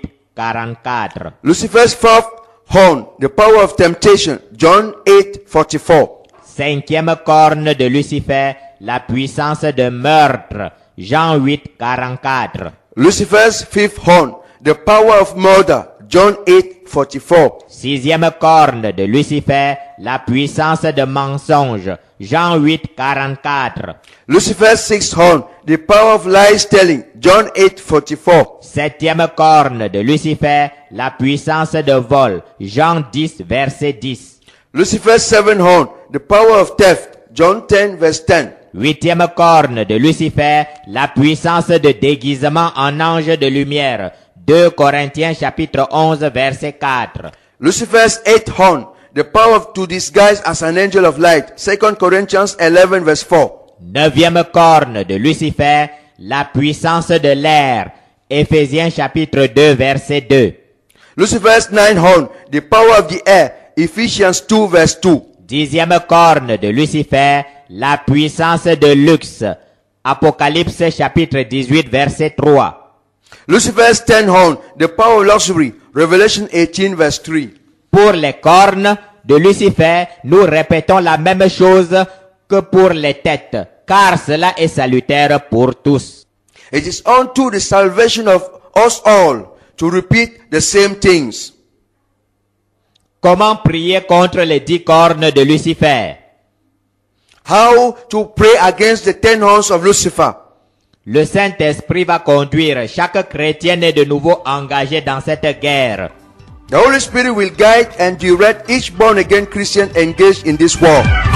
44. Lucifer's fourth horn, the power of temptation. John 8, 44. Cinquième corne de Lucifer, la puissance de meurtre. Jean 8, 44. Lucifer's fifth horn, the power of murder. John 8, 44. Sixième corne de Lucifer, la puissance de mensonge. Jean 8, 44. Lucifer's sixth horn, the power of lies telling. John 8, 44. Septième corne de Lucifer, la puissance de vol. Jean 10, verset 10. Lucifer's seventh horn, the power of theft. John 10, verse 10. Huitième corne de Lucifer, la puissance de déguisement en ange de lumière. 2 Corinthiens chapitre 11, verset 4. Lucifer's eighth horn, the power to disguise as an angel of light. 2 Corinthians 11, verse 4. Neuvième corne de Lucifer, la puissance de l'air. Éphésiens chapitre 2, verset 2. Lucifer's ninth horn, the power of the air. Ephesians 2, verse 2. Dixième corne de Lucifer, la puissance de luxe. Apocalypse chapitre 18, verset 3. Lucifer's tenth horn, the power of luxury. Revelation 18, verse 3. Pour les cornes de Lucifer, nous répétons la même chose que pour les têtes, car cela est salutaire pour tous. It is unto the salvation of us all to repeat the same things. Comment prier contre les 10 cornes de Lucifer? How to pray against the 10 horns of Lucifer. Le Saint-Esprit va conduire chaque chrétien né de nouveau engagé dans cette guerre. The Holy Spirit will guide and direct each born-again Christian engaged in this war.